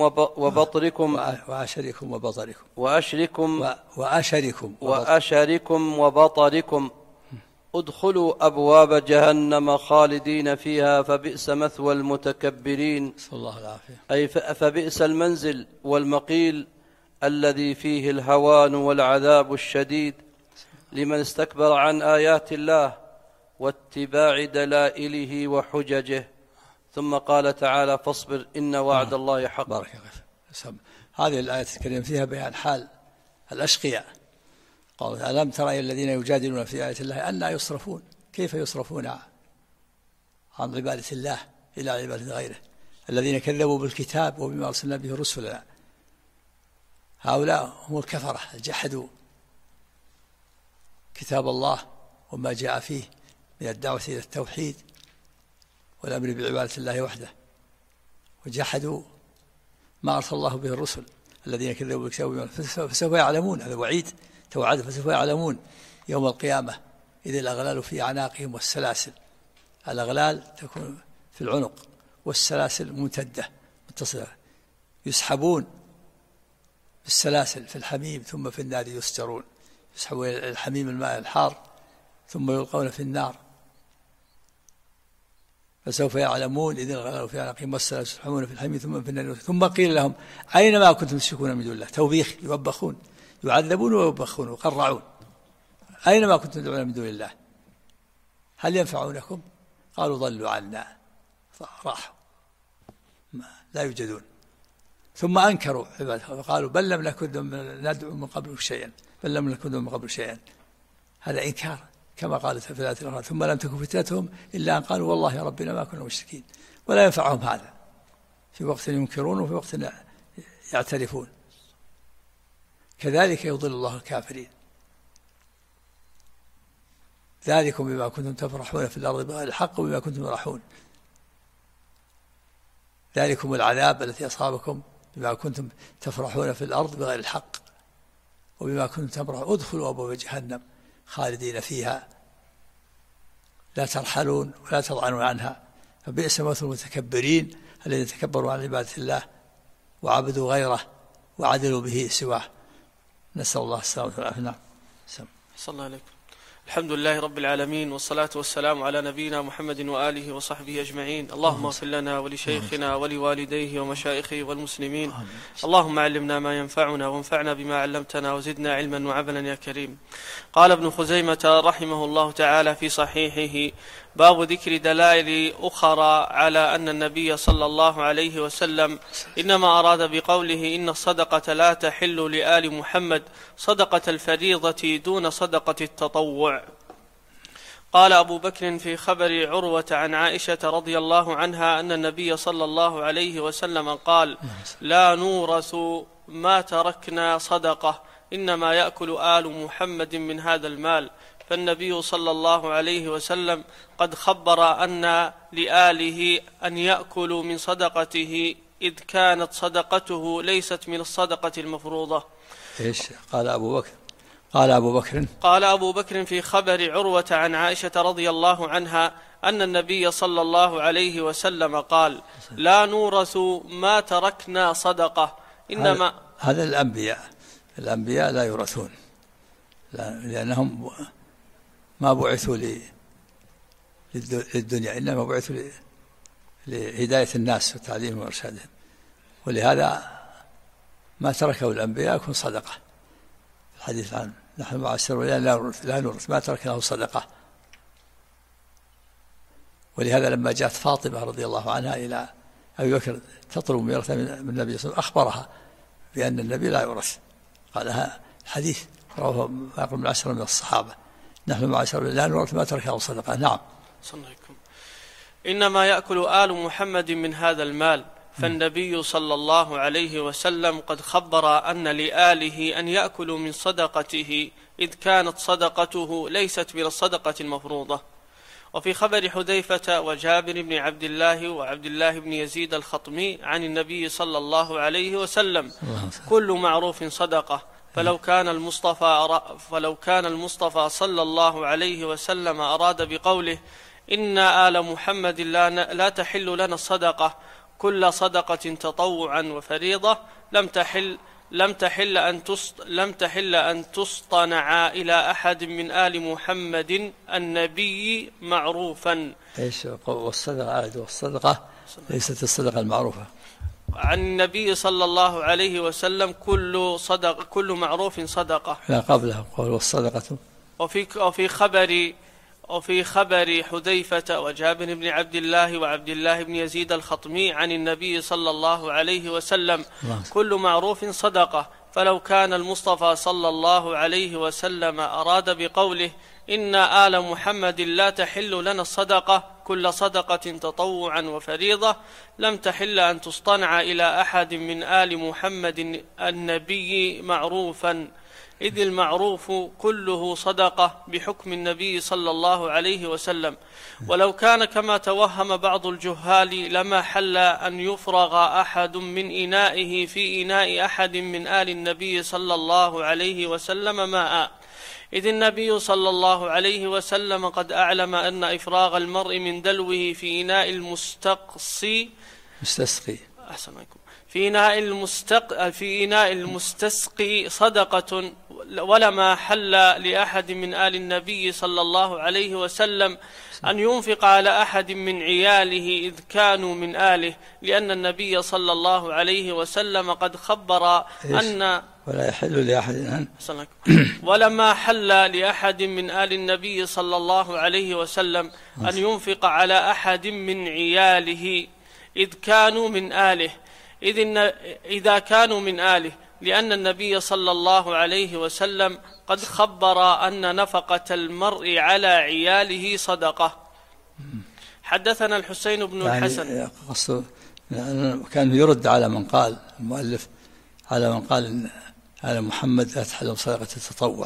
وبطركم ادخلوا أبواب جهنم خالدين فيها فبئس مثوى المتكبرين. صلى الله العافية. أي فبئس المنزل والمقيل الذي فيه الهوان والعذاب الشديد لمن استكبر عن آيات الله واتباع دلائله وحججه. ثم قال تعالى فاصبر إن وعد الله حق. بارك الله. هذه الآية الكريمة فيها بيان حال الأشقياء. قال ألم ترى الذين يجادلون في آيات الله أنى يصرفون، كيف يصرفون عن عبادة الله إلى عبادة غيره، الذين كذبوا بالكتاب وبما أرسلنا به رسلنا. هؤلاء هم الكفرة، جحدوا كتاب الله وما جاء فيه من الدعوة إلى التوحيد والأمر بعبادة الله وحده، وجحدوا ما أرسل الله به الرسل. الذين كذبوا بالكتاب فسوف يعلمون، هذا وعيد توعد، فسوف يعلمون يوم القيامة إذ الأغلال في أعناقهم والسلاسل. الأغلال تكون في العنق والسلاسل ممتدة متصلة، يسحبون بالسلاسل في الحميم ثم في النار يسجرون. يسحبون الحميم الماء الحار ثم يلقون في النار. فسوف يعلمون إذ الغلال في أعناقهم والسلاسل يسحبون في الحميم ثم في النار. ثم قيل لهم أين ما كنتم تشركون من دون الله؟ توبيخ، يوبخون، يعذبون ويوبخون ويقرعون. أين ما كنتم تدعون من دون الله؟ هل ينفعونكم؟ قالوا ضلوا عنا، راحوا لا يوجدون. ثم أنكروا عبادة وقالوا بل لم نكن ندعو من قبل شيئا، بل لم نكن من قبل شيئا. هذا إنكار كما قالت في الآية الأخرى ثم لم تكن فتنتهم إلا أن قالوا والله يا ربنا ما كنا مشركين. ولا ينفعهم هذا في وقت ينكرون وفي وقت يعترفون. كذلك يضل الله الكافرين. ذلكم بما كنتم تفرحون في الأرض بغير الحق وبما كنتم تفرحون. ذلكم العذاب الذي أصابكم بما كنتم تفرحون في الأرض بغير الحق وبما كنتم تفرحون. ادخلوا أبواب جهنم خالدين فيها لا ترحلون ولا تضعنون عنها فبئس مثوى المتكبرين الذين تكبروا عن عبادة الله وعبدوا غيره وعدلوا به سواه. نسأل الله السلامة والعافية. نعم. صلى الله عليكم. الحمد لله رب العالمين، والصلاة والسلام على نبينا محمد وآله وصحبه أجمعين. اللهم اغفر لنا ولشيخنا ولوالديه ومشايخه والمسلمين. اللهم علمنا ما ينفعنا وانفعنا بما علمتنا وزدنا علما وعملا يا كريم. قال ابن خزيمة رحمه الله تعالى في صحيحه: باب ذكر دلائل أخرى على أن النبي صلى الله عليه وسلم إنما أراد بقوله إن الصدقة لا تحل لآل محمد صدقة الفريضة دون صدقة التطوع. قال أبو بكر في خبر عروة عن عائشة رضي الله عنها أن النبي صلى الله عليه وسلم قال: لا نورث ما تركنا صدقة، إنما يأكل آل محمد من هذا المال. فالنبي صلى الله عليه وسلم قد خبر أن لآله أن يأكلوا من صدقته إذ كانت صدقته ليست من الصدقة المفروضة. إيش قال أبو بكر؟ قال أبو بكر في خبر عروة عن عائشة رضي الله عنها أن النبي صلى الله عليه وسلم قال: لا نورث ما تركنا صدقة، إنما هذا الأنبياء لا يورثون، لأنهم ما بعثوا للدنيا، إنما بعثوا لهداية الناس وتعليمهم وإرشادهم. ولهذا ما تركه الأنبياء يكون صدقة. الحديث عنه: نحن معاشر لا نورث ما تركناه صدقة. ولهذا لما جاءت فاطمة رضي الله عنها إلى أبي بكر تطلب ميراثا من النبي صلى الله عليه وسلم، أخبرها بأن النبي لا يورث. قالها الحديث رواه ما يقرب من 10 من الصحابة: نحن معاشر لا نورث ما تركناه صدقة. نعم. صنعكم. إنما يأكل آل محمد من هذا المال. فالنبي صلى الله عليه وسلم قد خبر أن لآله أن يأكلوا من صدقته إذ كانت صدقته ليست من الصدقة المفروضة. وفي خبر حذيفة وجابر بن عبد الله وعبد الله بن يزيد الخطمي عن النبي صلى الله عليه وسلم: كل معروف صدقة، فلو كان المصطفى صلى الله عليه وسلم أراد بقوله إنا آل محمد لا تحل لنا الصدقة كل صدقة تطوعا وفريضة لم تحل أن تصطنع إلى أحد من آل محمد النبي معروفا. ايش والصدقة عاد والصدقة ليست الصدقة المعروفة عن النبي صلى الله عليه وسلم كل معروف صدقة. لا قبلها قول والصدقة. وفي خبر حذيفة وجابر بن عبد الله وعبد الله بن يزيد الخطمي عن النبي صلى الله عليه وسلم كل معروف صدقة. فلو كان المصطفى صلى الله عليه وسلم أراد بقوله إنا آل محمد لا تحل لنا الصدقة كل صدقة تطوعا وفريضة لم تحل أن تصطنع إلى أحد من آل محمد النبي معروفا، إذ المعروف كله صدقة بحكم النبي صلى الله عليه وسلم. ولو كان كما توهم بعض الجهال لما حل أن يفرغ أحد من إنائه في إناء أحد من آل النبي صلى الله عليه وسلم ماء، إذ النبي صلى الله عليه وسلم قد أعلم أن إفراغ المرء من دلوه في إناء في إناء المستسقي صدقة، ولما حل لأحد من آل النبي صلى الله عليه وسلم أن ينفق على أحد من عياله إذ كانوا من آله، لأن النبي صلى الله عليه وسلم قد خبر أن ولا يحل لأحد ولما حل لأحد من آل النبي صلى الله عليه وسلم أن ينفق على أحد من عياله إذ كانوا من آله إذا كانوا من آله، لأن النبي صلى الله عليه وسلم قد خبر أن نفقة المرء على عياله صدقة. حدثنا الحسين بن الحسن. كان يرد على من قال المؤلف على من قال على محمد لا تحل صدقة التطوع،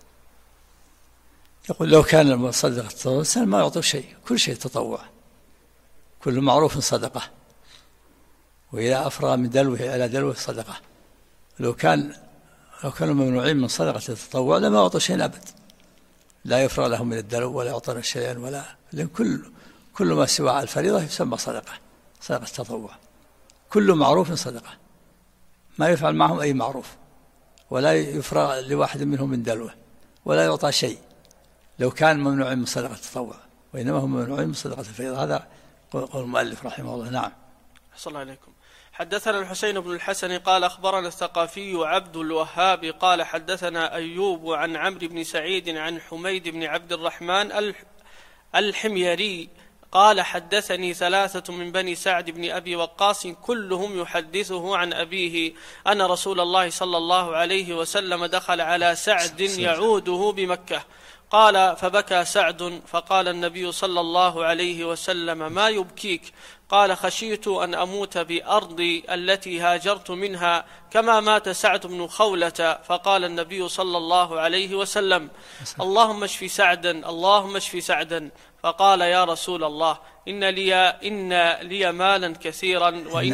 يقول لو كان صدقة التطوع ما يعطي شيء، كل شيء تطوع، كل معروف صدقة، وإذا أفرغ من دلوه على دلوه صدقة. لو كانوا ممنوعين من صدقة التطوع لما أعطوا شيء أبد، لا يفرغ لهم من الدلو ولا يعطون شيئا لأن كل ما سوى الفريضة يسمى صدقة التطوع، كل معروف صدقة، ما يفعل معهم أي معروف، ولا يفرغ لواحد منهم من دلوه ولا يعطى شيء لو كان ممنوعين من صدقة التطوع، وإنما هم ممنوعين من صدقة الفريضة. هذا قول المؤلف رحمه الله. نعم. صلى الله عليكم. حدثنا الحسين بن الحسن قال أخبرنا الثقافي عبد الوهاب قال حدثنا أيوب عن عمرو بن سعيد عن حميد بن عبد الرحمن الحميري قال حدثني 3 من بني سعد بن أبي وقاص كلهم يحدثه عن أبيه أن رسول الله صلى الله عليه وسلم دخل على سعد يعوده بمكة، قال فبكى سعد، فقال النبي صلى الله عليه وسلم ما يبكيك؟ قال خشيت أن أموت بأرضي التي هاجرت منها كما مات سعد بن خولة. فقال النبي صلى الله عليه وسلم اللهم اشف سعدا اللهم اشف سعدا. فقال يا رسول الله إن لي مالا كثيرا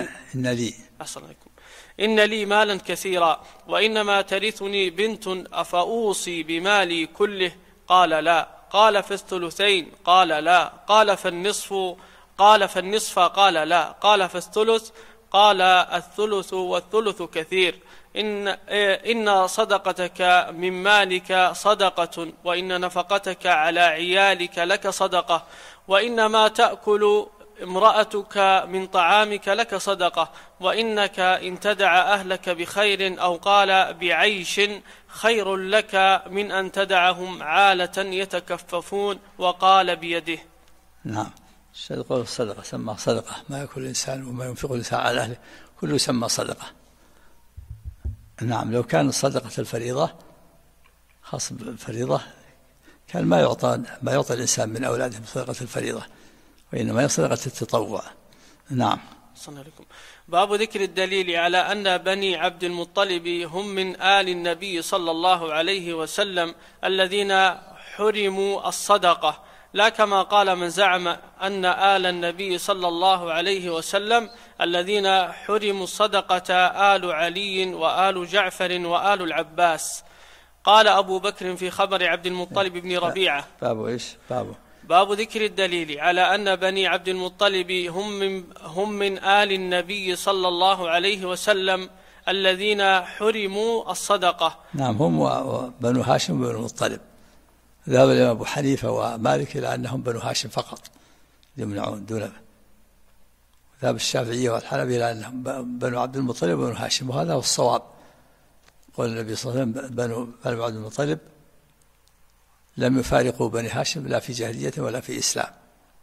إن لي مالا كثيرا وإنما ترثني بنت أفأوصي بمالي كله؟ قال لا. قال فالثلثين؟ قال لا. قال فالنصف؟ قال لا. قال فالثلث؟ قال الثلث والثلث كثير. إن صدقتك من مالك صدقة، وإن نفقتك على عيالك لك صدقة، وإنما تأكل امرأتك من طعامك لك صدقة، وإنك إن تدع أهلك بخير أو قال بعيش خير لك من أن تدعهم عالة يتكففون، وقال بيده. نعم. يقول الصدقة سمى صدقة، ما يأكل الإنسان وما ينفق الإنسان على أهله كله سمى صدقة. نعم. لو كان صدقة الفريضة خاص بالفريضة كان ما يعطى الإنسان من أولاده صدقة الفريضة، وإنما صدقة التطوع. نعم. صلى الله عليكم. باب ذكر الدليل على أن بني عبد المطلب هم من آل النبي صلى الله عليه وسلم الذين حرموا الصدقة، لا كما قال من زعم أن آل النبي صلى الله عليه وسلم الذين حرموا الصدقة آل علي وآل جعفر وآل العباس. قال أبو بكر في خبر عبد المطلب بن ربيعة: باب إيش؟ باب ذكر الدليل على أن بني عبد المطلب هم من آل النبي صلى الله عليه وسلم الذين حرموا الصدقة. نعم، هم وبنو هاشم وبنو المطلب. ذهب الإمام أبو حنيفة ومالك إلى أنهم بنو هاشم فقط يمنعون دون. ذهب الشافعية والحنابلة إلى أنهم بنو عبد المطلب وبنو هاشم، وهذا هو الصواب. قال النبي صلى الله عليه وسلم: بنو عبد المطلب لم يفارقوا بني هاشم لا في جاهلية ولا في إسلام.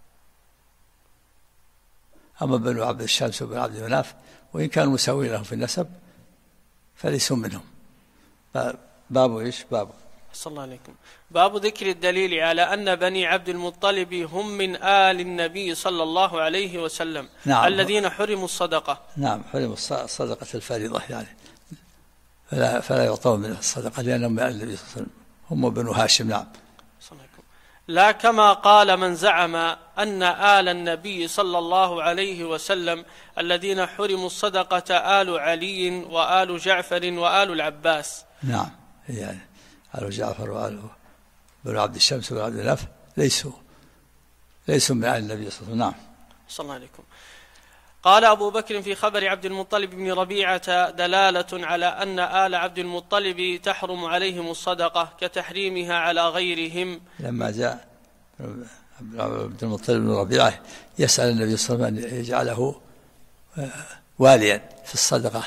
أما بنو عبد الشمس وبنو عبد مناف وإن كانوا مساوين لهم في النسب فليسوا منهم. باب إيش؟ صلى الله عليكم. باب ذكر الدليل على أن بني عبد المطلب هم من آل النبي صلى الله عليه وسلم. نعم. الذين حرموا الصدقة. نعم، حرموا الصدقة الفريضة يعني، فلا يعطون من الصدقة لأنهم من آل النبي صلى الله عليه وسلم، هم بنو هاشم. نعم. لا كما قال من زعم أن آل النبي صلى الله عليه وسلم الذين حرموا الصدقة آل علي وآل جعفر وآل العباس. نعم، يعني آل جعفر وآل بنو عبد الشمس وبنو عبد مناف ليسوا من آل النبي صلى الله عليه وسلم. نعم. صلى الله عليكم. قال أبو بكر في خبر عبد المطلب بن ربيعة: دلالة على أن آل عبد المطلب تحرم عليهم الصدقة كتحريمها على غيرهم. لما جاء عبد المطلب بن ربيعة يسأل النبي صلى الله عليه وسلم أن يجعله واليا في الصدقة،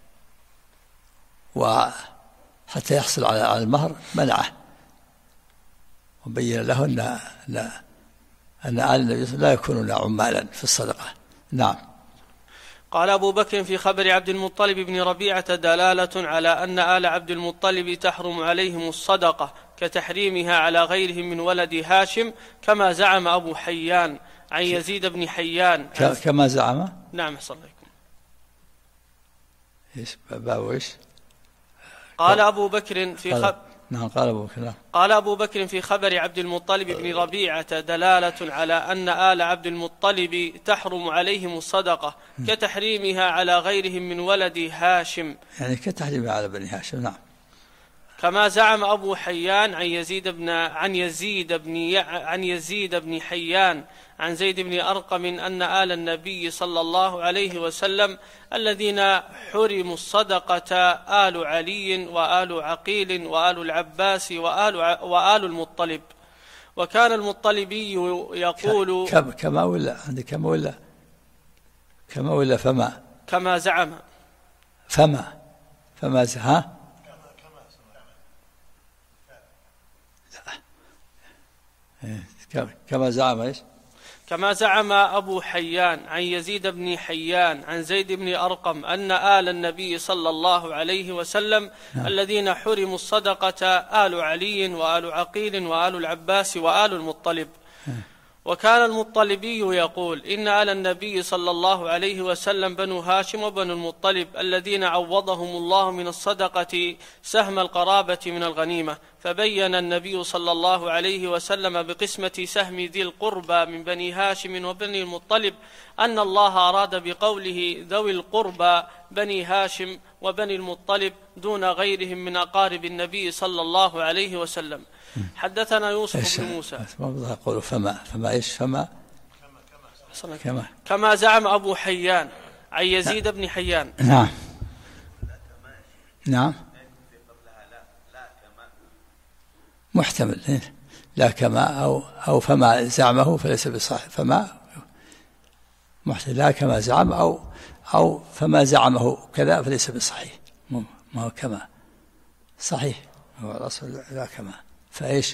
وحتى يحصل على المهر منعه، وبين له أن آل النبي لا يكونون عمالا في الصدقة. نعم. قال أبو بكر في خبر عبد المطلب بن ربيعة: دلالة على أن آل عبد المطلب تحرم عليهم الصدقة كتحريمها على غيرهم من ولد هاشم، كما زعم أبو حيان عن يزيد بن حيان. كما زعم. نعم. صلى الله عليه وسلم. قال أبو بكر في نعم. قال أبو بكر في خبر عبد المطلب بن ربيعة: دلالة على أن آل عبد المطلب تحرم عليهم الصدقة كتحريمها على غيرهم من ولد هاشم، يعني كتحريمها على بني هاشم. نعم. كما زعم أبو حيان عن يزيد بن حيان عن زيد بن أرقم أن آل النبي صلى الله عليه وسلم الذين حرموا الصدقة آل علي وآل عقيل وآل العباس وآل المطلب. وكان المطلبي يقول كما ولا فما؟ كما زعم. فما زعم. كما زعم ايش؟ كما زعم أبو حيان عن يزيد بن حيان عن زيد بن أرقم أن آل النبي صلى الله عليه وسلم الذين حرموا الصدقة آل علي وآل عقيل وآل العباس وآل المطلب. وكان المطلبي يقول: إن آل النبي صلى الله عليه وسلم بنو هاشم وبنو المطلب الذين عوضهم الله من الصدقة سهم القرابة من الغنيمة. فبين النبي صلى الله عليه وسلم بقسمة سهم ذي القربى من بني هاشم وبني المطلب أن الله أراد بقوله ذوي القربى بني هاشم وبني المطلب دون غيرهم من أقارب النبي صلى الله عليه وسلم. حدثنا يوسف بن موسى. قولوا فما ايش؟ فما كما زعم أبو حيان عن يزيد بن حيان. نعم. محتمل. لا كما أو فما زعمه فليس بصحيح. فما محتمل. لا كما زعم أو فما زعمه كذا فليس بصحيح. ما هو كما صحيح، هو الأصل لا كما. فإيش؟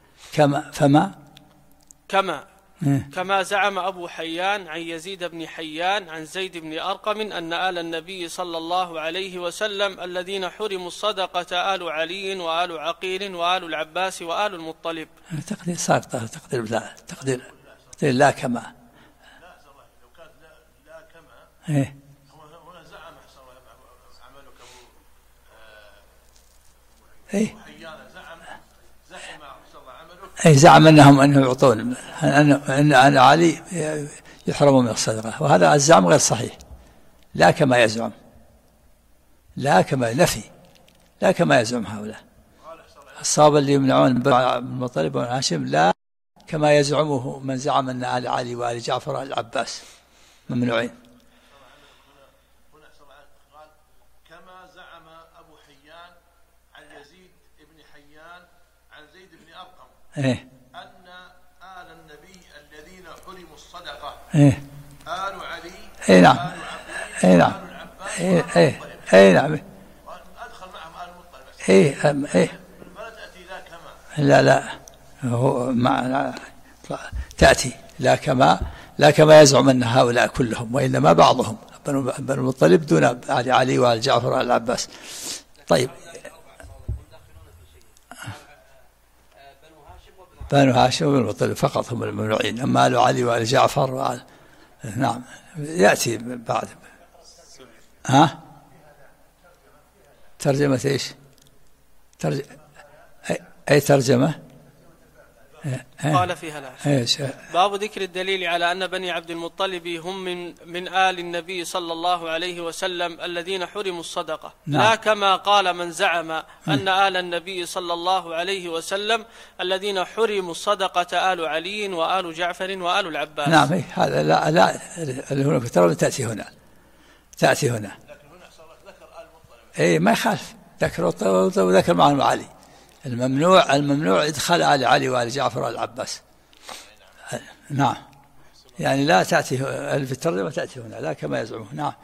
كما زعم أبو حيان عن يزيد بن حيان عن زيد بن أرقم أن آل النبي صلى الله عليه وسلم الذين حرموا الصدقة آل علي وآل عقيل وآل العباس وآل المطلب. تقدير ساقطة، تقدير لا كما. لو كانت لا كما هنا زعم عملك أبو حيان زعم عملك زعم أنهم يعطون أن علي يحرم من الصدقة، وهذا الزعم غير صحيح، لا كما يزعم، لا كما نفي، لا كما يزعم هؤلاء الصحابة اللي يمنعون بن المطلب وبن هاشم، لا كما يزعمه من زعم أن آل علي وآل جعفر وآل العباس ممنوعين. كما زعم أبو حيان عن يزيد بن حيان عن زيد بن أرقم أن آل النبي الذين حرموا الصدقة آل علي نعم آل عقيل نعم آل العباس نعم أدخل معهم آل المطلب فلا تأتي لا كما لا هو معنى تأتي لا كما يزعم أن هؤلاء كلهم، وإنما بعضهم بنو المطلب دون علي وآل جعفر وآل العباس. طيب بنو هاشم وبن المطلب فقط هم الممنوعين، أما آل علي وآل جعفر نعم يأتي بعد. ترجمة إيش؟ أي ترجمة؟ قال فيها لا. باب ذكر الدليل على أن بني عبد المطلب هم من آل النبي صلى الله عليه وسلم الذين حرموا الصدقة. نعم. لا كما قال من زعم أن آل النبي صلى الله عليه وسلم الذين حرموا الصدقة آل علي وآل جعفر وآل العباس. نعم هذا لا هناك ترى تأتي هنا ما يخالف ذكر معهم علي. الممنوع إدخال آل علي وآل جعفر وآل العباس. نعم يعني لا تأتي في الترجمة تأتي هنا لا كما يزعمون. نعم.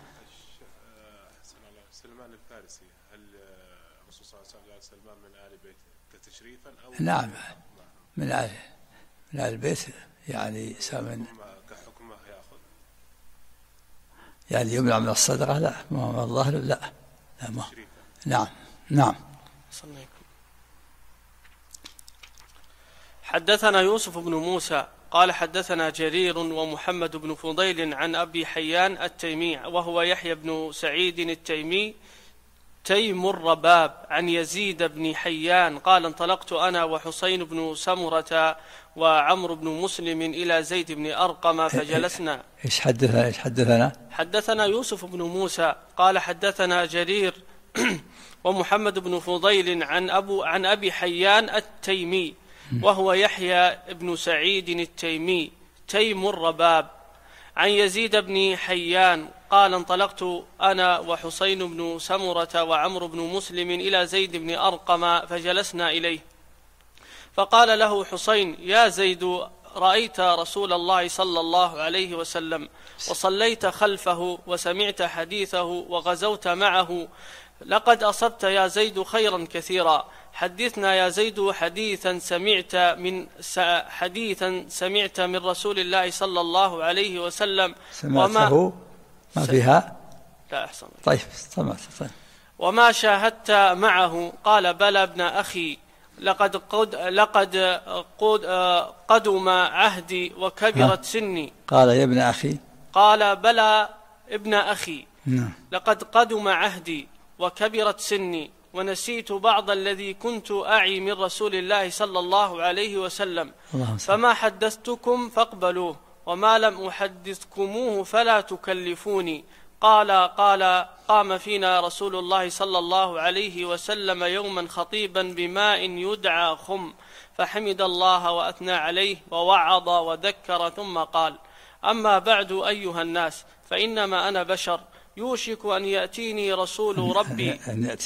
سلمان الفارسي هل الرسول صلى الله عليه وسلم سلمان من آل بيت تشريفا أو نعم من آل البيت يعني سامن كحكمه يأخذ يعني يمنع من الصدقة لا ما الظاهر لا ما نعم. حدثنا يوسف بن موسى قال حدثنا جرير ومحمد بن فضيل عن أبي حيان التيمي وهو يحيى بن سعيد التيمي تيم الرباب عن يزيد بن حيان قال انطلقت أنا وحسين بن سمرة وعمر بن مسلم إلى زيد بن أرقم فجلسنا. إيش حدثنا يوسف بن موسى قال حدثنا جرير ومحمد بن فضيل عن أبي حيان التيمي وهو يحيى بن سعيد التيمي تيم الرباب عن يزيد بن حيان قال انطلقت أنا وحسين بن سمرة وعمر بن مسلم إلى زيد بن أرقم فجلسنا إليه فقال له حسين يا زيد رأيت رسول الله صلى الله عليه وسلم وصليت خلفه وسمعت حديثه وغزوت معه لقد أصبت يا زيد خيرا كثيرا حدثنا يا زيد حديثا سمعت من رسول الله صلى الله عليه وسلم سمعته ما فيها لا أحسن طيب. وما شاهدت معه قال بلى ابن أخي لقد قدم عهدي وكبرت سني. قال يا ابن أخي قال بلى ابن أخي لقد قدم عهدي وكبرت سني ونسيت بعض الذي كنت أعي من رسول الله صلى الله عليه وسلم فما حدثتكم فاقبلوه وما لم أحدثكموه فلا تكلفوني. قال قام فينا رسول الله صلى الله عليه وسلم يوما خطيبا بماء يدعى خم فحمد الله وأثنى عليه ووعظ وذكر ثم قال أما بعد أيها الناس فإنما أنا بشر يوشك أن يأتيني رسول ربي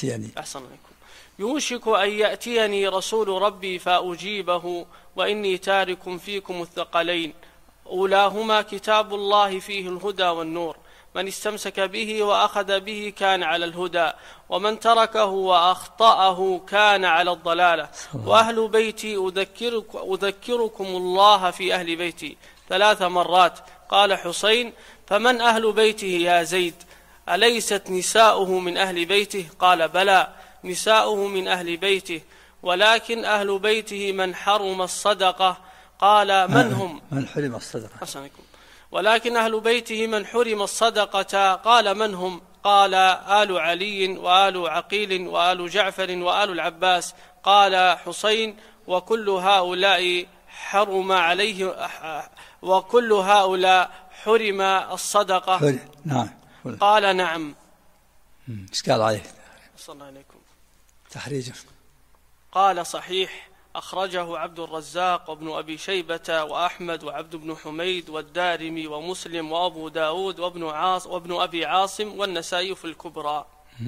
يوشك أن يأتيني رسول ربي فأجيبه وإني تارك فيكم الثقلين أولاهما كتاب الله فيه الهدى والنور من استمسك به وأخذ به كان على الهدى ومن تركه وأخطأه كان على الضلالة وأهل بيتي أذكركم الله في أهل بيتي 3 مرات. قال حسين فمن أهل بيته يا زيد أليست نساؤه من أهل بيته؟ قال بلى نساؤه من أهل بيته ولكن أهل بيته من حرم الصدقة. قال من هم؟ من حرم الصدقة. ولكن أهل بيته من حرم الصدقة. قال من هم؟ قال آل علي وآل عقيل وآل جعفر وآل العباس. قال حسين وكل هؤلاء حرم عليه وكل هؤلاء حرم الصدقة؟ نعم. قال نعم. ايش قال عليه؟ صلى الله عليكم. تحريجه. قال صحيح، أخرجه عبد الرزاق وابن أبي شيبة وأحمد وعبد بن حميد والدارمي ومسلم وأبو داود وابن أبي عاصم والنسائي في الكبرى.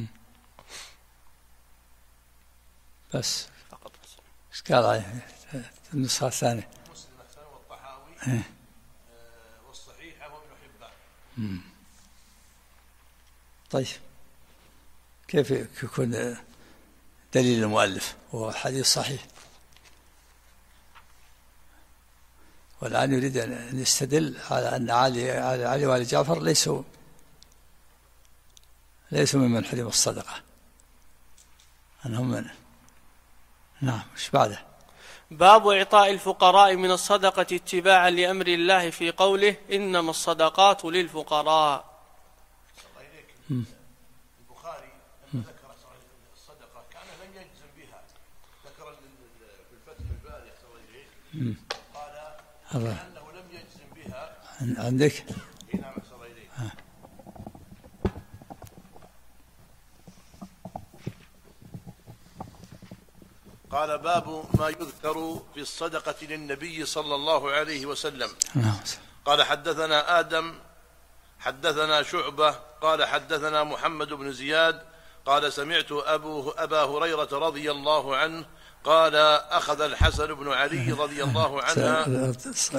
بس ايش قال عليه النسخة الثانية؟ مسلم أحسن والطحاوي والصحيح وابن حبان. طيب كيف يكون دليل المؤلف وهو الحديث صحيح؟ والآن يريد أن يستدل على أن علي وآل جعفر ليسوا ممن حرم الصدقة، أنهم من. نعم. ايش بعده؟ باب إعطاء الفقراء من الصدقة اتباعا لأمر الله في قوله إنما الصدقات للفقراء. البخاري ذكر الصدقة كان لم يجزم بها، ذكر في الفتح الباري قال أنه لم يجزم بها. عندك؟ نعم أحسن إليك. قال باب ما يذكر في الصدقة للنبي صلى الله عليه وسلم. قال حدثنا آدم حدثنا شعبة قال حدثنا محمد بن زياد قال سمعت أبا هريرة رضي الله عنه قال أخذ الحسن بن علي رضي الله عنه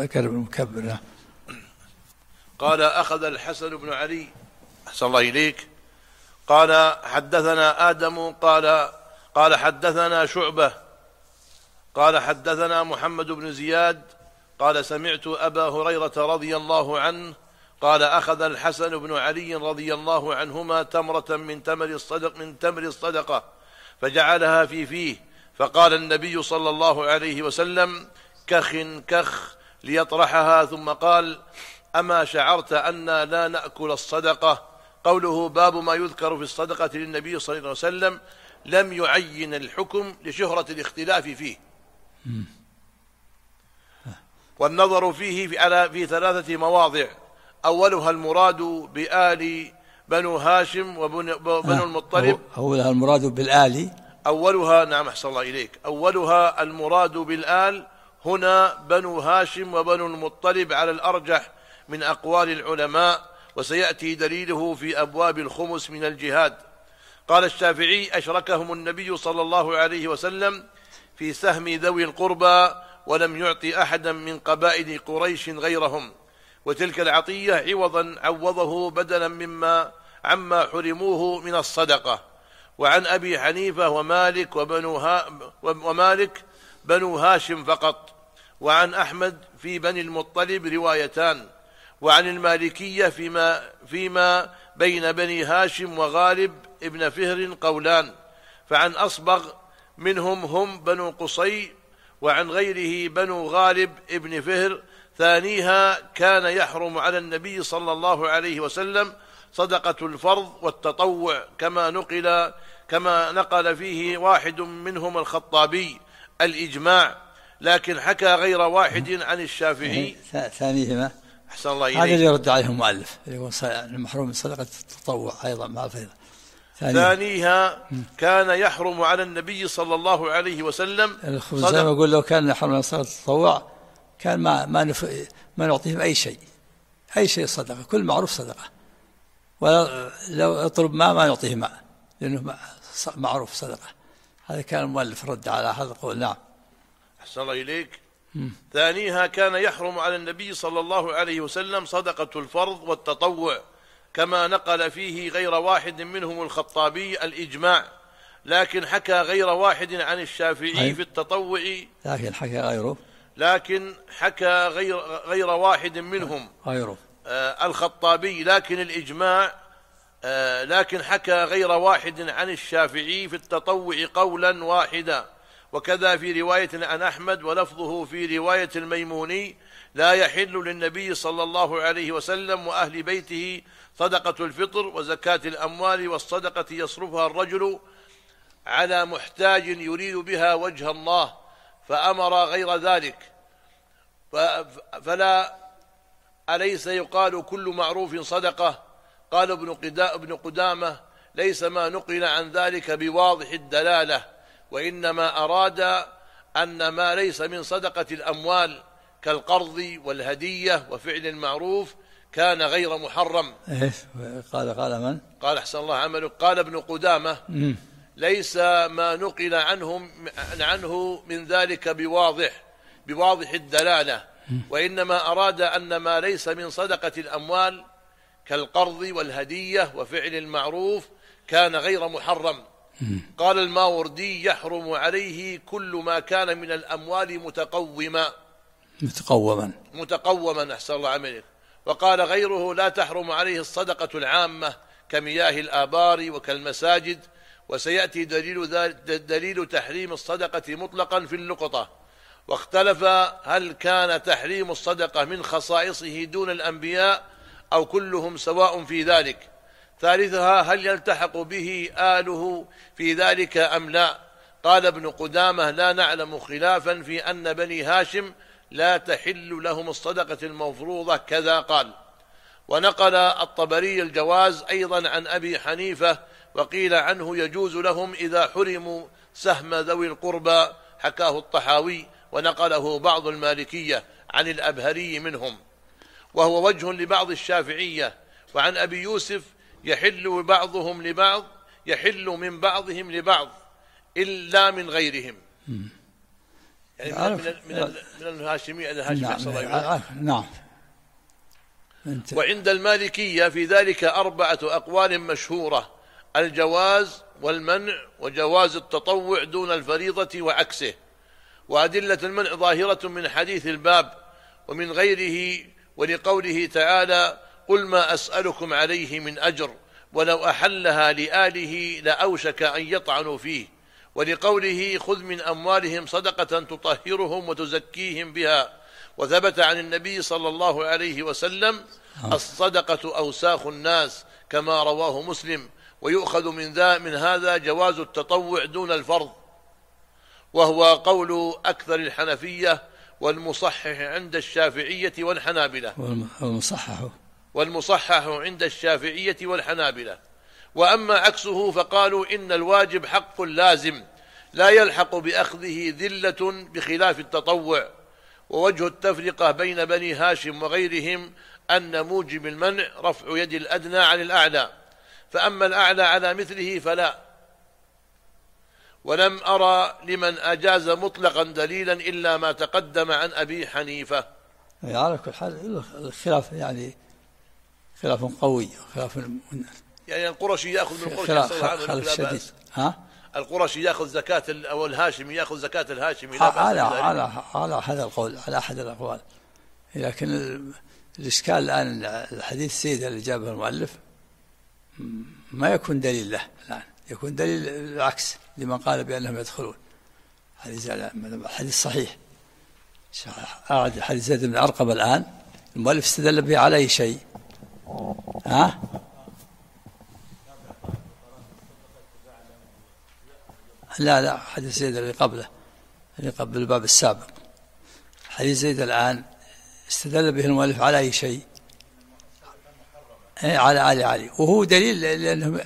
قال أخذ الحسن بن علي أحسن الله إليك. قال حدثنا آدم قال حدثنا شعبة قال حدثنا محمد بن زياد قال سمعت أبا هريرة رضي الله عنه قال أخذ الحسن بن علي رضي الله عنهما تمرة من تمر الصدقة فجعلها في فيه، فقال النبي صلى الله عليه وسلم كخ ليطرحها، ثم قال أما شعرت أننا لا نأكل الصدقة؟ قوله باب ما يذكر في الصدقة للنبي صلى الله عليه وسلم لم يعين الحكم لشهرة الاختلاف فيه، والنظر فيه في 3 مواضع. أولها المراد بآل بنو هاشم وبنو المطلب. أولها المراد بالآل. أولها نعم أحسن الله إليك. أولها المراد بالآل هنا بنو هاشم وبنو المطلب على الأرجح من أقوال العلماء، وسيأتي دليله في أبواب الخمس من الجهاد. قال الشافعي أشركهم النبي صلى الله عليه وسلم في سهم ذوي القربى ولم يعطي أحدا من قبائل قريش غيرهم، وتلك العطية عوضه بدلا عما حرموه من الصدقة. وعن أبي حنيفة ومالك بنو هاشم فقط، وعن أحمد في بني المطلب روايتان، وعن المالكية فيما بين بني هاشم وغالب ابن فهر قولان، فعن أصبغ منهم هم بنو قصي، وعن غيره بنو غالب ابن فهر. ثانيها كان يحرم على النبي صلى الله عليه وسلم صدقة الفرض والتطوع كما نقل فيه واحد منهم الخطابي الإجماع، لكن حكى غير واحد عن الشافعي. ثانيهما أحسن الله إليك. هذا اللي يرد عليهم المؤلف يقول المحروم من صدقة التطوع أيضا مع الفريضة. ثانيها كان يحرم على النبي صلى الله عليه وسلم الخبزان يقول لو كان يحرم من صدقة التطوع كان ما نعطيهم أي شيء صدقة، كل معروف صدقة، ولو اطلب ما نعطيه ماء لأنه معروف صدقة. هذا كان المؤلف رد على هذا القول. نعم أحسن الله إليك. ثانيها كان يحرم على النبي صلى الله عليه وسلم صدقة الفرض والتطوع كما نقل فيه غير واحد منهم الخطابي الإجماع، لكن حكى غير واحد عن الشافعي في التطوع. لكن حكى غير واحد منهم الخطابي لكن الإجماع، لكن حكى غير واحد عن الشافعي في التطوع قولا واحدا. وكذا في رواية عن أحمد، ولفظه في رواية الميموني لا يحل للنبي صلى الله عليه وسلم وأهل بيته صدقة الفطر وزكاة الأموال والصدقة يصرفها الرجل على محتاج يريد بها وجه الله، فأمر غير ذلك، فلا أليس يقال كل معروف صدقة؟ قال ابن قدامة: ليس ما نقل عن ذلك بواضح الدلالة، وإنما أراد أن ما ليس من صدقة الأموال كالقرض والهدية وفعل المعروف كان غير محرم. قال من؟ قال أحسن الله عملك، قال ابن قدامة: ليس ما نقل عنه من ذلك بواضح الدلالة، وإنما أراد أن ما ليس من صدقة الأموال كالقرض والهدية وفعل المعروف كان غير محرم. قال الماوردي: يحرم عليه كل ما كان من الأموال متقوما أحسن الله عملك. وقال غيره: لا تحرم عليه الصدقة العامة كمياه الآبار وكالمساجد، وسيأتي دليل تحريم الصدقة مطلقا في اللقطة. واختلف هل كان تحريم الصدقة من خصائصه دون الأنبياء أو كلهم سواء في ذلك. ثالثها: هل يلتحق به آله في ذلك أم لا؟ قال ابن قدامة: لا نعلم خلافا في أن بني هاشم لا تحل لهم الصدقة المفروضة كذا قال. ونقل الطبري الجواز أيضا عن أبي حنيفة، وقيل عنه يجوز لهم إذا حرموا سهم ذوي القربى، حكاه الطحاوي، ونقله بعض المالكية عن الأبهري منهم، وهو وجه لبعض الشافعية. وعن أبي يوسف: يحل من بعضهم لبعض إلا من غيرهم، يعني من الهاشمية إلى الهاشمية. نعم. وعند المالكية في ذلك 4 أقوال مشهورة: الجواز والمنع وجواز التطوع دون الفريضة وعكسه. وأدلة المنع ظاهرة من حديث الباب ومن غيره، ولقوله تعالى: قل ما أسألكم عليه من أجر ولو أحلها لآله لأوشك أن يطعنوا فيه، ولقوله: خذ من أموالهم صدقة تطهرهم وتزكيهم بها. وثبت عن النبي صلى الله عليه وسلم: الصدقة أوساخ الناس، كما رواه مسلم. ويؤخذ من هذا جواز التطوع دون الفرض، وهو قول أكثر الحنفية والمصحح عند الشافعية والحنابلة. والمصحح عند الشافعية والحنابلة. وأما عكسه فقالوا إن الواجب حق لازم لا يلحق بأخذه ذلة بخلاف التطوع. ووجه التفرقة بين بني هاشم وغيرهم أن موجب المنع رفع يد الأدنى عن الأعلى، فأما الأعلى على مثله فلا. ولم أرى لمن أجاز مطلقا دليلا إلا ما تقدم عن أبي حنيفة. على كل حال الخلاف يعني خلاف قوي، يعني القرشي يأخذ من القرشي خلاف شديد. القرشي يأخذ زكاة أو الهاشمي يأخذ زكاة الهاشمي. على هذا القول، على أحد الأقوال. لكن الإشكال الآن الحديث السيد اللي جابه المؤلف ما يكون دليل له الآن، يكون دليل العكس لمن قال بأنهم يدخلون. حديث صحيح. حديث زيد بن أرقم الآن المؤلف استدل به على أي شيء؟ لا حديث زيد اللي قبله، اللي قبل الباب السابق. حديث زيد الآن استدل به المؤلف على أي شيء؟ على علي، وهو دليل لأنهم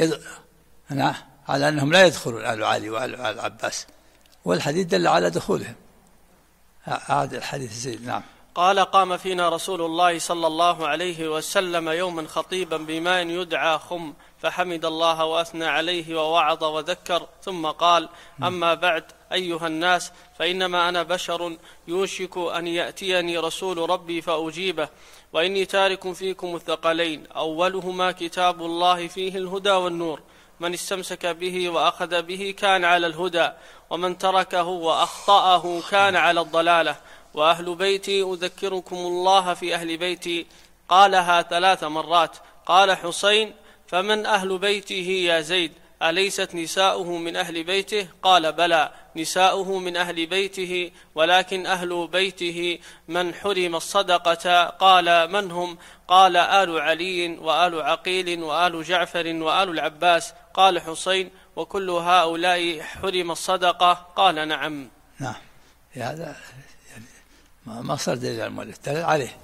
على أنهم لا يدخلون آل علي وآل العباس، والحديث دل على دخولهم. هذا الحديث زيد. نعم. قال: قام فينا رسول الله صلى الله عليه وسلم يوما خطيبا بماء يدعى خم، فحمد الله وأثنى عليه ووعظ وذكر، ثم قال: أما بعد أيها الناس، فإنما أنا بشر يوشك أن يأتيني رسول ربي فأجيبه، وإني تارك فيكم الثقلين، أولهما كتاب الله فيه الهدى والنور، من استمسك به وأخذ به كان على الهدى، ومن تركه وأخطأه كان على الضلالة. وأهل بيتي أذكركم الله في أهل بيتي. قالها 3 مرات. قال حسين: فمن أهل بيته يا زيد؟ أليست نساؤه من أهل بيته؟ قال: بلى، نساؤه من أهل بيته، ولكن أهل بيته من حرم الصدقة. قال: من هم؟ قال: آل علي وآل عقيل وآل جعفر وآل العباس. قال حسين: وكل هؤلاء حرم الصدقة؟ قال: نعم. هذا يعني ما صار دليل على المؤلف، دليل عليه.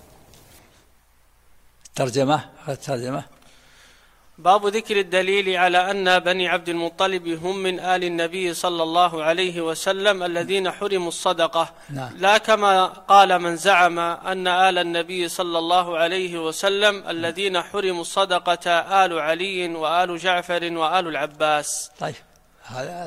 الترجمة باب ذكر الدليل على أن بني عبد المطلب هم من آل النبي صلى الله عليه وسلم الذين حرموا الصدقة. نعم. لا كما قال من زعم أن آل النبي صلى الله عليه وسلم الذين حرموا الصدقة آل علي وآل جعفر وآل العباس. طيب، هذا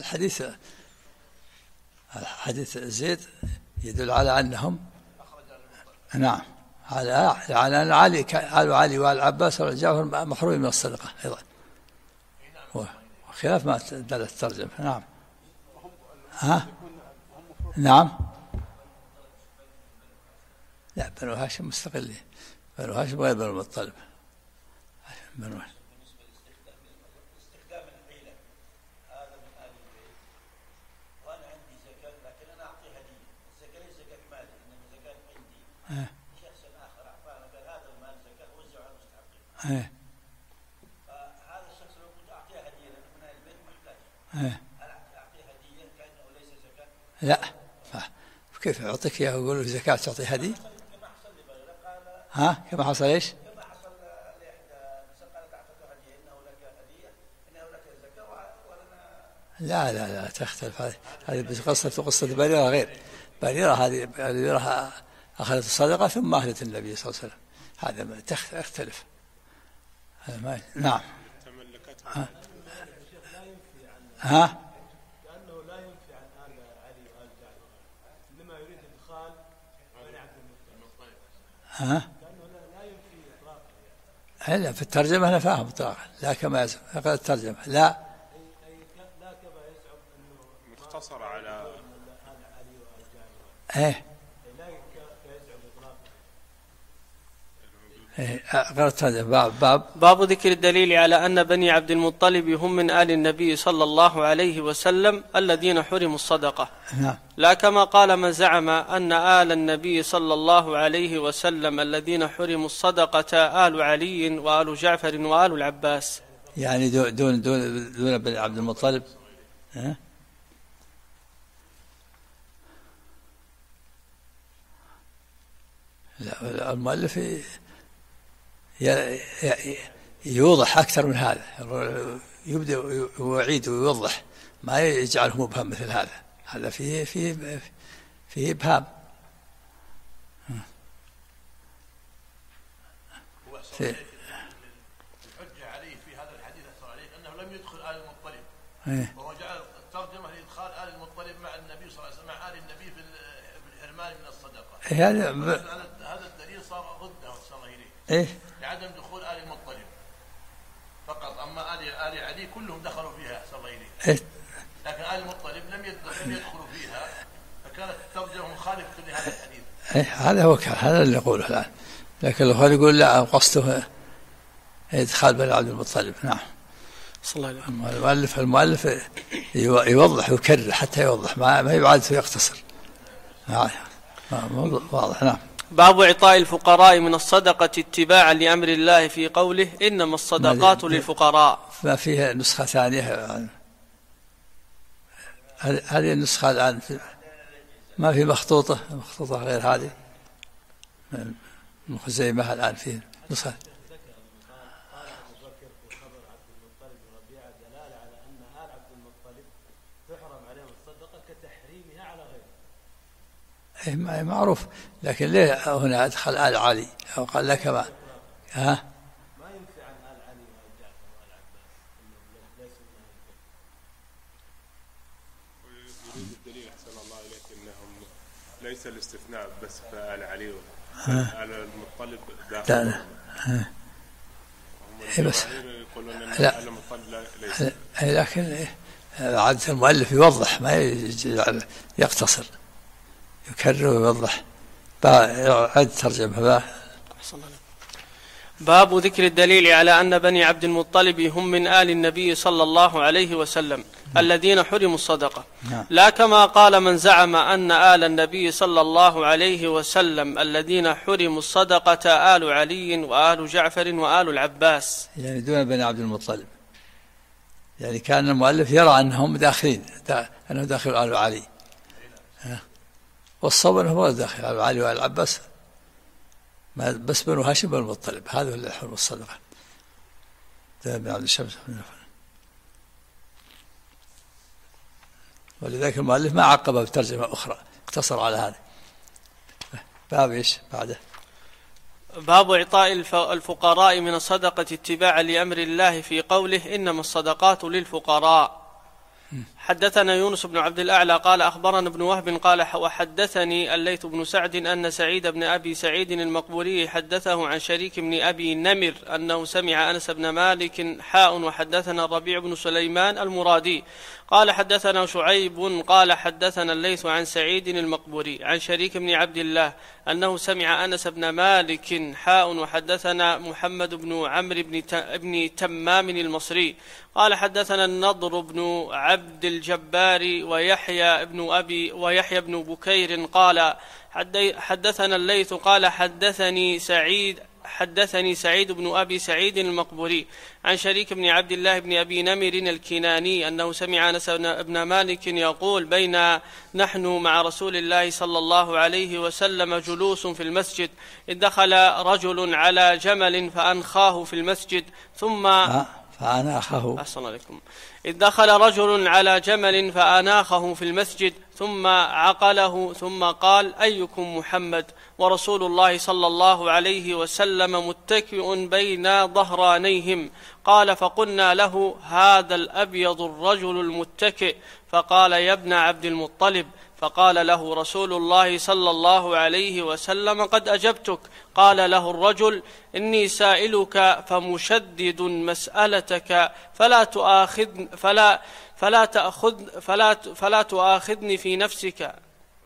الحديث زيد يدل على أنهم، نعم، على أن علي والعباس والجعفر محروم من الصدقة أيضا، وخلاف ما دلت الترجمة. نعم. نعم. لا، بنو هاشم مستقلين، بنو هاشم غير بنو المطلب. بنو هاشم فهذا الشخص لو كنت أعطيه هدية من أهل البيت محتاج، هل أعطيه هدية كأنه ليس زكاة؟ لا، كيف يعطيك إياه ويقول له زكاة تعطيه هدية؟ كما حصل لبغيره قال كما حصل إيش؟ كما حصل لإحدى قالت أعطته هدية إنه لك هدية إنه لك زكاة ولنا. لا تختلف. هذه قصة بريرة غير. بريرة أخذت الصدقة ثم أهدت النبي صلى الله عليه وسلم، هذا تختلف. نعم. لأنه لا ينفي عن آل علي وآل جعفر، إنما يريد إدخال بني عبد المطلب. كأنه لا ينفي إطلاقا. لا، في الترجمة أنا فاهم إطلاقا، لا كما يزعم الترجمة، لا كما يزعم أنه مختصر على علي وآل جعفر. لا يزعم إطلاقا. باب ذكر الدليل على أن بني عبد المطلب هم من آل النبي صلى الله عليه وسلم الذين حرموا الصدقة. نعم. لا كما قال من زعم أن آل النبي صلى الله عليه وسلم الذين حرموا الصدقة آل علي وآل جعفر وآل العباس، يعني دون بني عبد المطلب. لا، المؤلف يوضح أكثر من هذا، يبدأ ويعيد ويوضح، ما يجعله مبهم مثل هذا فيه إبهام. الحجة عليه في هذا الحديث عليه أنه لم يدخل آل المطلب، وهو جعل الترجمة لإدخال آل المطلب مع النبي صلى الله عليه وسلم، مع آل النبي في الحرمان من الصدقة. هذا الدليل صار ضده صار إليه لعدم دخول آل المطلب فقط. أما آل علي كلهم دخلوا فيها صار إليه، لكن آل المطلب لم يدخلوا فيها، فكانت الترجمة مخالفة لهذا الحديث. هذا اللي يقوله الآن، لكن لو يقول لا قصده إدخال بني عبد المطلب. نعم. صلى الله عليه وسلم. المؤلف يوضح ويكرر حتى يوضح، ما يبعد ويقتصر. واضح. نعم. باب إعطاء الفقراء من الصدقة اتباعا لأمر الله في قوله إنما الصدقات للفقراء. ما فيها نسخة ثانية؟ هذه النسخة الآن ما في مخطوطة غير هذه من خزيمة. الآن في نسخة. معروف، لكن ليه هنا أدخل آل علي أو قال لك ما ما ينفي عن آل علي وآل جعفر وآل عباس ليس يريد الدليل أحسن الله إليك أنهم ليس الاستثناء بس في آل علي وآل المطلب داخل. بس يقولون أن آل المطلب ليس. لكن عادة المؤلف يوضح، ما يقتصر، يكرر ويوضح. عد ترجمة. باب ذكر الدليل على أن بني عبد المطلب هم من آل النبي صلى الله عليه وسلم الذين حرموا الصدقة. لا كما قال من زعم أن آل النبي صلى الله عليه وسلم الذين حرموا الصدقة آل علي وآل جعفر وآل العباس، يعني دون بني عبد المطلب. يعني كان المؤلف يرى أنهم داخلين، أنهم داخل آل علي، والصواب أنه هو داخل على علي وعلى العباس، بس بنو هاشم بن المطلب، هذا هو الحرم الصدقة. بن عبد الشمس. ولذلك المؤلف ما عقبه بترجمة أخرى، اقتصر على هذا. باب إيش بعده؟ باب إعطاء الفقراء من الصدقة اتباعا لأمر الله في قوله إنما الصدقات للفقراء. حدثنا يونس بن عبد الأعلى قال أخبرنا ابن وهب قال وحدثني الليث بن سعد أن سعيد بن أبي سعيد المقبوري حدثه عن شريك بن أبي نمر أنه سمع أنس بن مالك وحدثنا الربيع بن سليمان المرادي قال حدثنا شعيب قال حدثنا الليث عن سعيد المقبوري عن شريك بن عبد الله أنه سمع أنس بن مالك وحدثنا محمد بن عمرو بن تمام المصري قال حدثنا النضر بن عبد الجبار ويحيى بن بكير قال حدثنا الليث قال حدثني سعيد بن أبي سعيد المقبوري عن شريك بن عبد الله بن أبي نمر الكناني أنه سمع أنس بن مالك يقول بين نحن مع رسول الله صلى الله عليه وسلم جلوس في المسجد إذ دخل رجل على جمل فأنخاه في المسجد ثم إذ دخل رجل على جمل فأناخه في المسجد ثم عقله ثم قال أيكم محمد ورسول الله صلى الله عليه وسلم متكئ بين ظهرانيهم قال فقلنا له هذا الأبيض الرجل المتكئ فقال يا ابن عبد المطلب فقال له رسول الله صلى الله عليه وسلم قد أجبتك قال له الرجل إني سائلك فمشدد مسألتك فلا تؤاخذني في نفسك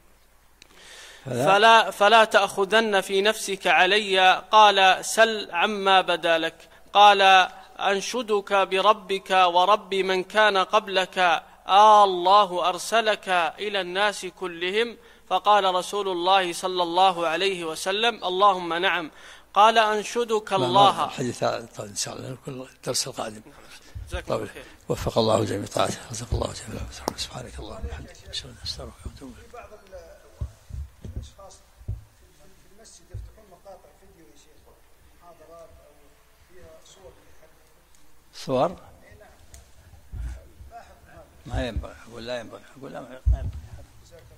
فلا تأخذن في نفسك علي قال سل عما بدا لك قال أنشدك بربك ورب من كان قبلك الله أرسلك إلى الناس كلهم فقال رسول الله صلى الله عليه وسلم اللهم نعم قال أنشدك الله. الحديث إن شاء الله كل الدرس القادم. وفق الله جميع طاعته رزق الله جميع سبحانك اللهم وبحمدك أشهد أن لا إله إلا أنت أستغفرك وأتوب إليك. بعض الأشخاص في المسجد يفتحون مقاطع فيديو يا شيخ محاضرات أو فيها صور ما ينبغي أقول لا ينبغي أقول لا ما ينبغي.